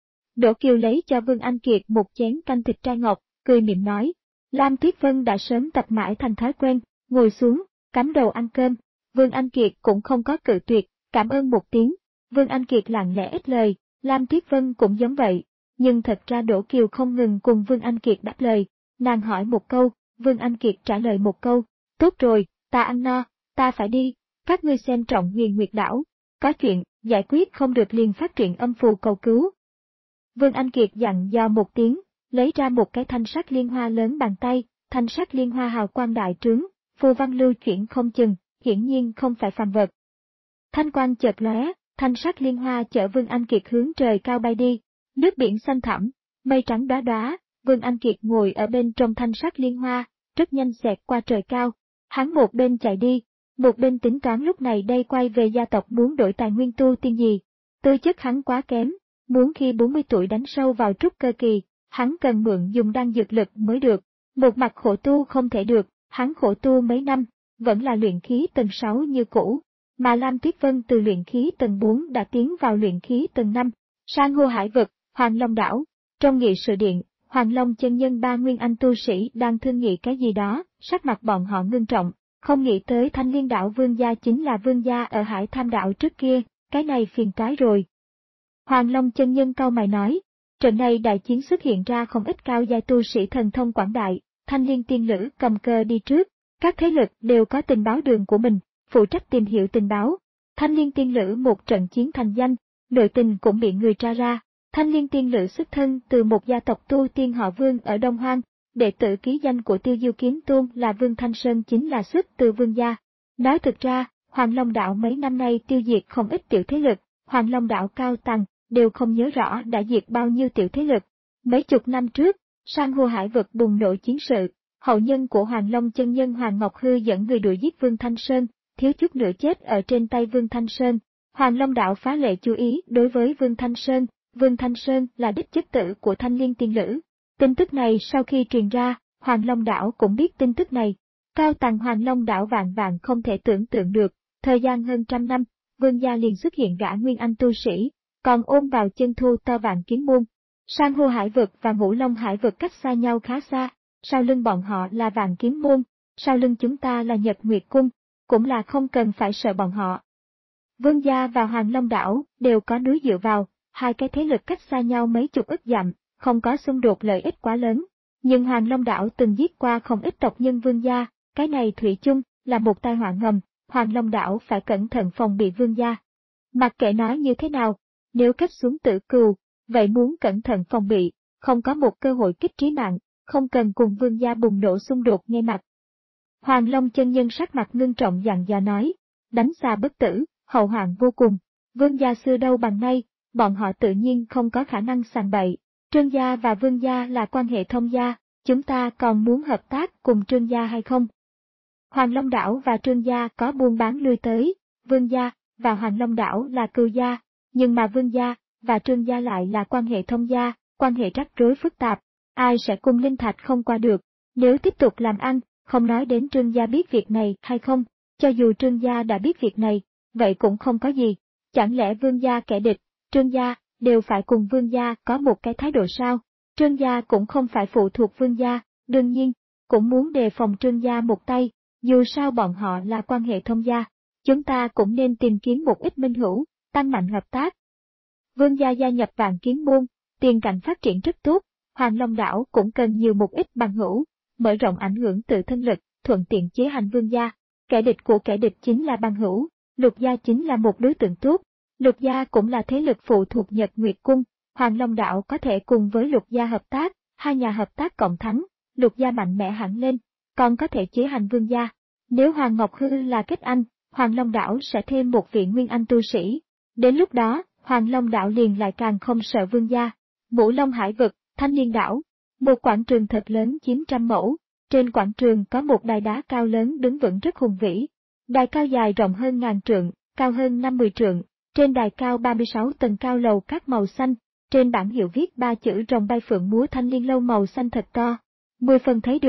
Đỗ Kiều lấy cho Vương Anh Kiệt một chén canh thịt trai ngọc, cười mỉm nói. Lam Tuyết Vân đã sớm tập mãi thành thói quen, ngồi xuống, cắm đầu ăn cơm. Vương Anh Kiệt cũng không có cự tuyệt, cảm ơn một tiếng. Vương Anh Kiệt lặng lẽ ít lời, Lam Tuyết Vân cũng giống vậy. Nhưng thật ra Đỗ Kiều không ngừng cùng Vương Anh Kiệt đáp lời, nàng hỏi một câu, Vương Anh Kiệt trả lời một câu. Tốt rồi, ta ăn no, ta phải đi, các ngươi xem trọng Huyền Nguyệt đảo, có chuyện, giải quyết không được liền phát triển âm phù cầu cứu. Vương Anh Kiệt dặn dò một tiếng, lấy ra một cái thanh sắc liên hoa lớn bàn tay, thanh sắc liên hoa hào quang đại trướng, phù văn lưu chuyển không chừng, hiển nhiên không phải phàm vật. Thanh quang chợt lóe, thanh sắc liên hoa chở Vương Anh Kiệt hướng trời cao bay đi, nước biển xanh thẳm, mây trắng đóa đóa, Vương Anh Kiệt ngồi ở bên trong thanh sắc liên hoa, rất nhanh xẹt qua trời cao. Hắn một bên chạy đi, một bên tính toán lúc này đây quay về gia tộc muốn đổi tài nguyên tu tiên gì. Tư chất hắn quá kém, muốn khi bốn mươi tuổi đánh sâu vào trúc cơ kỳ, hắn cần mượn dùng đan dược lực mới được. Một mặt khổ tu không thể được, hắn khổ tu mấy năm, vẫn là luyện khí tầng sáu như cũ, mà Lam Tuyết Vân từ luyện khí tầng bốn đã tiến vào luyện khí tầng năm. San hô hải vực, Hoàng Long đảo, trong nghị sự điện, Hoàng Long chân nhân ba nguyên anh tu sĩ đang thương nghị cái gì đó, sắc mặt bọn họ ngưng trọng, không nghĩ tới Thanh Liên đảo vương gia chính là vương gia ở Hải Tham đảo trước kia, cái này phiền toái rồi. Hoàng Long chân nhân cau mày nói, trận này đại chiến xuất hiện ra không ít cao giai tu sĩ thần thông quảng đại, Thanh Liên tiên lữ cầm cờ đi trước, các thế lực đều có tình báo đường của mình, phụ trách tìm hiểu tình báo. Thanh Liên tiên lữ một trận chiến thành danh, nội tình cũng bị người tra ra. Thanh Liên tiên lữ xuất thân từ một gia tộc tu tiên họ Vương ở Đông Hoang, đệ tử ký danh của Tiêu Diêu Kiếm Tôn là Vương Thanh Sơn chính là xuất từ Vương gia. Nói thực ra, Hoàng Long đảo mấy năm nay tiêu diệt không ít tiểu thế lực, Hoàng Long đảo cao tầng đều không nhớ rõ đã diệt bao nhiêu tiểu thế lực. Mấy chục năm trước, San hô hải vực bùng nổ chiến sự, hậu nhân của Hoàng Long chân nhân Hoàng Ngọc Hư dẫn người đuổi giết Vương Thanh Sơn, thiếu chút nữa chết ở trên tay Vương Thanh Sơn. Hoàng Long đảo phá lệ chú ý đối với Vương Thanh Sơn. Vương Thanh Sơn là đích chất tử của Thanh Liên tiên lữ. Tin tức này sau khi truyền ra, Hoàng Long đảo cũng biết tin tức này. Cao tầng Hoàng Long đảo vạn vạn không thể tưởng tượng được, thời gian hơn trăm năm, Vương gia liền xuất hiện gã nguyên anh tu sĩ, còn ôm vào chân thu to vạn kiếm môn. San hô hải vực và Ngũ Long hải vực cách xa nhau khá xa, sau lưng bọn họ là vạn kiếm môn, sau lưng chúng ta là Nhật Nguyệt cung, cũng là không cần phải sợ bọn họ. Vương gia và Hoàng Long đảo đều có núi dựa vào. Hai cái thế lực cách xa nhau mấy chục ức dặm, không có xung đột lợi ích quá lớn. Nhưng Hoàng Long đảo từng giết qua không ít tộc nhân vương gia, cái này thủy chung là một tai họa ngầm, Hoàng Long đảo phải cẩn thận phòng bị vương gia. Mặc kệ nói như thế nào, nếu kết xuống tử cừu, vậy muốn cẩn thận phòng bị, không có một cơ hội kích trí mạng, không cần cùng vương gia bùng nổ xung đột ngay mặt. Hoàng Long chân nhân sắc mặt ngưng trọng dặn dò nói, đánh xa bất tử, hậu hoạn vô cùng, vương gia xưa đâu bằng nay. Bọn họ tự nhiên không có khả năng sàng bậy. Trương gia và Vương gia là quan hệ thông gia, chúng ta còn muốn hợp tác cùng Trương gia hay không? Hoàng Long đảo và Trương gia có buôn bán lui tới, Vương gia và Hoàng Long đảo là cừu gia, nhưng mà Vương gia và Trương gia lại là quan hệ thông gia, quan hệ rắc rối phức tạp, ai sẽ cùng linh thạch không qua được. Nếu tiếp tục làm ăn, không nói đến Trương gia biết việc này hay không, cho dù Trương gia đã biết việc này, vậy cũng không có gì. Chẳng lẽ Vương gia kẻ địch, Trương gia đều phải cùng Vương gia có một cái thái độ sao? Trương gia cũng không phải phụ thuộc Vương gia, đương nhiên, cũng muốn đề phòng Trương gia một tay, dù sao bọn họ là quan hệ thông gia. Chúng ta cũng nên tìm kiếm một ít minh hữu, tăng mạnh hợp tác. Vương gia gia nhập Vạn Kiếm môn, tiền cảnh phát triển rất tốt, Hoàng Long đảo cũng cần nhiều một ít bằng hữu, mở rộng ảnh hưởng tự thân lực, thuận tiện chế hành Vương gia. Kẻ địch của kẻ địch chính là bằng hữu, Lục gia chính là một đối tượng tốt. Lục gia cũng là thế lực phụ thuộc Nhật Nguyệt cung, Hoàng Long đảo có thể cùng với Lục gia hợp tác, hai nhà hợp tác cộng thắng, Lục gia mạnh mẽ hẳn lên, còn có thể chế hành Vương gia. Nếu Hoàng Ngọc Hư là kết anh, Hoàng Long đảo sẽ thêm một vị nguyên anh tu sĩ. Đến lúc đó, Hoàng Long đảo liền lại càng không sợ Vương gia. Ngũ Long hải vực, Thanh Liên đảo, một quảng trường thật lớn chiếm trăm mẫu, trên quảng trường có một đài đá cao lớn đứng vững rất hùng vĩ. Đài cao dài rộng hơn ngàn trượng, cao hơn năm mươi trượng. Trên đài cao ba mươi sáu tầng cao lầu các màu xanh, trên bảng hiệu viết ba chữ rồng bay phượng múa Thanh Liên lâu màu xanh thật to. Mười phần thấy được,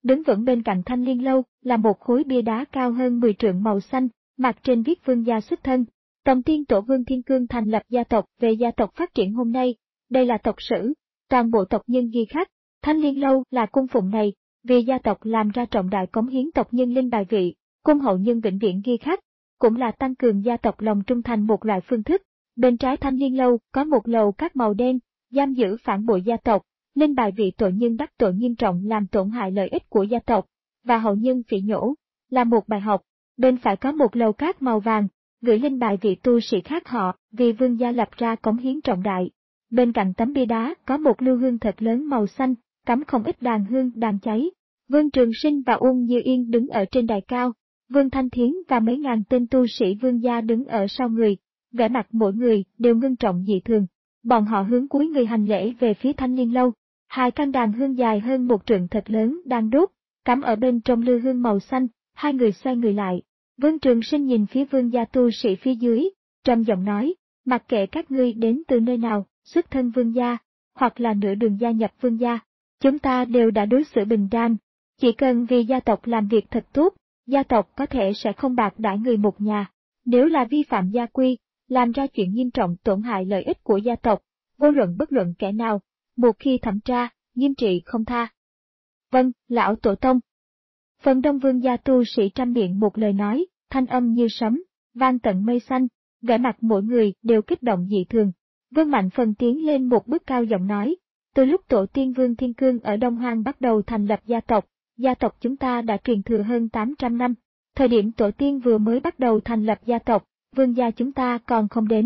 Đứng vững bên cạnh Thanh Liên Lâu là một khối bia đá cao hơn mười trượng màu xanh, mặt trên viết Vương gia xuất thân. Tổng tiên tổ Vương Thiên Cương thành lập gia tộc về gia tộc phát triển hôm nay. Đây là tộc sử, toàn bộ tộc nhân ghi khắc. Thanh Liên Lâu là cung phụng này, vì gia tộc làm ra trọng đại cống hiến tộc nhân linh bài vị, cung hậu nhân vĩnh viễn ghi khắc, cũng là tăng cường gia tộc lòng trung thành một loại phương thức. Bên trái Thanh Liên Lâu có một lầu các màu đen, giam giữ phản bội gia tộc, linh bài vị tội nhân đắc tội nghiêm trọng làm tổn hại lợi ích của gia tộc, và hậu nhân phỉ nhổ, là một bài học. Bên phải có một lầu cát màu vàng, gửi linh bài vị tu sĩ khác họ, vì vương gia lập ra cống hiến trọng đại. Bên cạnh tấm bia đá có một lưu hương thật lớn màu xanh, cắm không ít đàn hương đang cháy. Vương Trường Sinh và Uông Như Yên đứng ở trên đài cao, Vương Thanh Thiến và mấy ngàn tên tu sĩ vương gia đứng ở sau người, vẻ mặt mỗi người đều ngưng trọng dị thường. Bọn họ hướng cúi người hành lễ về phía Thanh Liên Lâu. Hai căn đàn hương dài hơn một trượng thật lớn đang đốt, cắm ở bên trong lư hương màu xanh, hai người xoay người lại. Vương Trường Sinh nhìn phía vương gia tu sĩ phía dưới, trầm giọng nói, mặc kệ các ngươi đến từ nơi nào, xuất thân vương gia, hoặc là nửa đường gia nhập vương gia, chúng ta đều đã đối xử bình đẳng. Chỉ cần vì gia tộc làm việc thật tốt, gia tộc có thể sẽ không bạc đãi người một nhà. Nếu là vi phạm gia quy, làm ra chuyện nghiêm trọng tổn hại lợi ích của gia tộc, vô luận bất luận kẻ nào, một khi thẩm tra, nghiêm trị không tha. Vâng, lão tổ tông. Phần đông vương gia tu sĩ trăm miệng một lời nói, thanh âm như sấm, vang tận mây xanh, vẻ mặt mỗi người đều kích động dị thường. Vương Mạnh Phần tiến lên một bước cao giọng nói, từ lúc tổ tiên Vương Thiên Cương ở Đông Hoang bắt đầu thành lập gia tộc, gia tộc chúng ta đã truyền thừa hơn tám trăm năm. Thời điểm tổ tiên vừa mới bắt đầu thành lập gia tộc, vương gia chúng ta còn không đến.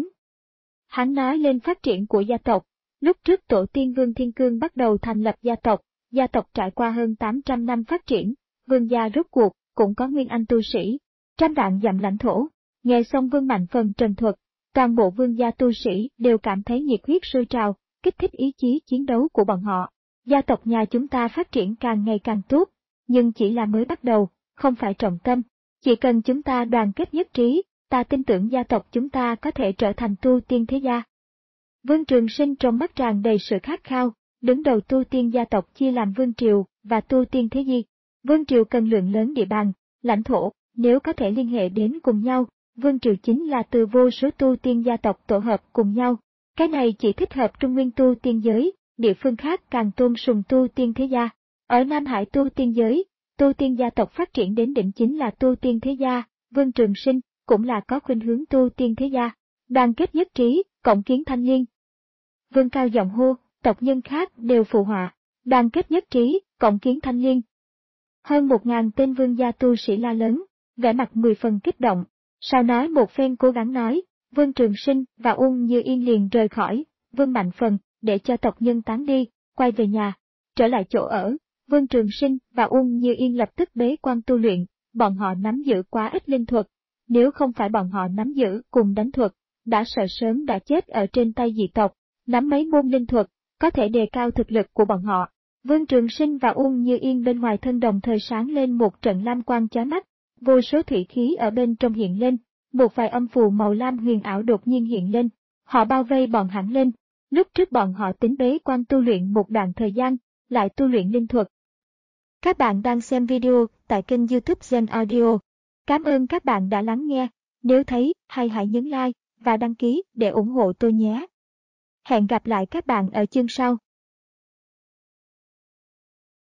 Hắn nói lên phát triển của gia tộc. Lúc trước tổ tiên Vương Thiên Cương bắt đầu thành lập gia tộc, gia tộc trải qua hơn tám trăm năm phát triển, vương gia rốt cuộc cũng có nguyên anh tu sĩ, trăm vạn dặm lãnh thổ. Nghe xong Vương Mạnh Phần trần thuật, toàn bộ vương gia tu sĩ đều cảm thấy nhiệt huyết sôi trào, kích thích ý chí chiến đấu của bọn họ. Gia tộc nhà chúng ta phát triển càng ngày càng tốt, nhưng chỉ là mới bắt đầu, không phải trọng tâm. Chỉ cần chúng ta đoàn kết nhất trí, ta tin tưởng gia tộc chúng ta có thể trở thành tu tiên thế gia. Vương Trường Sinh trong mắt tràn đầy sự khát khao, đứng đầu tu tiên gia tộc chia làm vương triều và tu tiên thế di. Vương triều cần lượng lớn địa bàn, lãnh thổ, nếu có thể liên hệ đến cùng nhau, vương triều chính là từ vô số tu tiên gia tộc tổ hợp cùng nhau. Cái này chỉ thích hợp trung nguyên tu tiên giới, địa phương khác càng tôn sùng tu tiên thế gia. Ở Nam Hải tu tiên giới, tu tiên gia tộc phát triển đến đỉnh chính là tu tiên thế gia, Vương Trường Sinh cũng là có khuynh hướng tu tiên thế gia. Đoàn kết nhất trí, cộng kiến thanh liên. Vương cao giọng hô, tộc nhân khác đều phụ họa, đoàn kết nhất trí, cộng kiến thanh liên. Hơn một ngàn tên vương gia tu sĩ la lớn, vẻ mặt mười phần kích động. Sau nói một phen cố gắng nói, Vương Trường Sinh và Uông Như Yên liền rời khỏi, Vương Mạnh Phần, để cho tộc nhân tán đi, quay về nhà, trở lại chỗ ở. Vương Trường Sinh và Uông Như Yên lập tức bế quan tu luyện, bọn họ nắm giữ quá ít linh thuật. Nếu không phải bọn họ nắm giữ cùng đánh thuật, đã sợ sớm đã chết ở trên tay dị tộc. Nắm mấy môn linh thuật, có thể đề cao thực lực của bọn họ. Vương Trường Sinh và Uông Như Yên bên ngoài thân đồng thời sáng lên một trận lam quang chói mắt, vô số thủy khí ở bên trong hiện lên, một vài âm phù màu lam huyền ảo đột nhiên hiện lên, họ bao vây bọn hắn lên. Lúc trước bọn họ tính bế quan tu luyện một đoạn thời gian, lại tu luyện linh thuật. Các bạn đang xem video tại kênh YouTube Gen Audio. Cảm ơn các bạn đã lắng nghe, nếu thấy hay hãy nhấn like và đăng ký để ủng hộ tôi nhé. Hẹn gặp lại các bạn ở chương sau.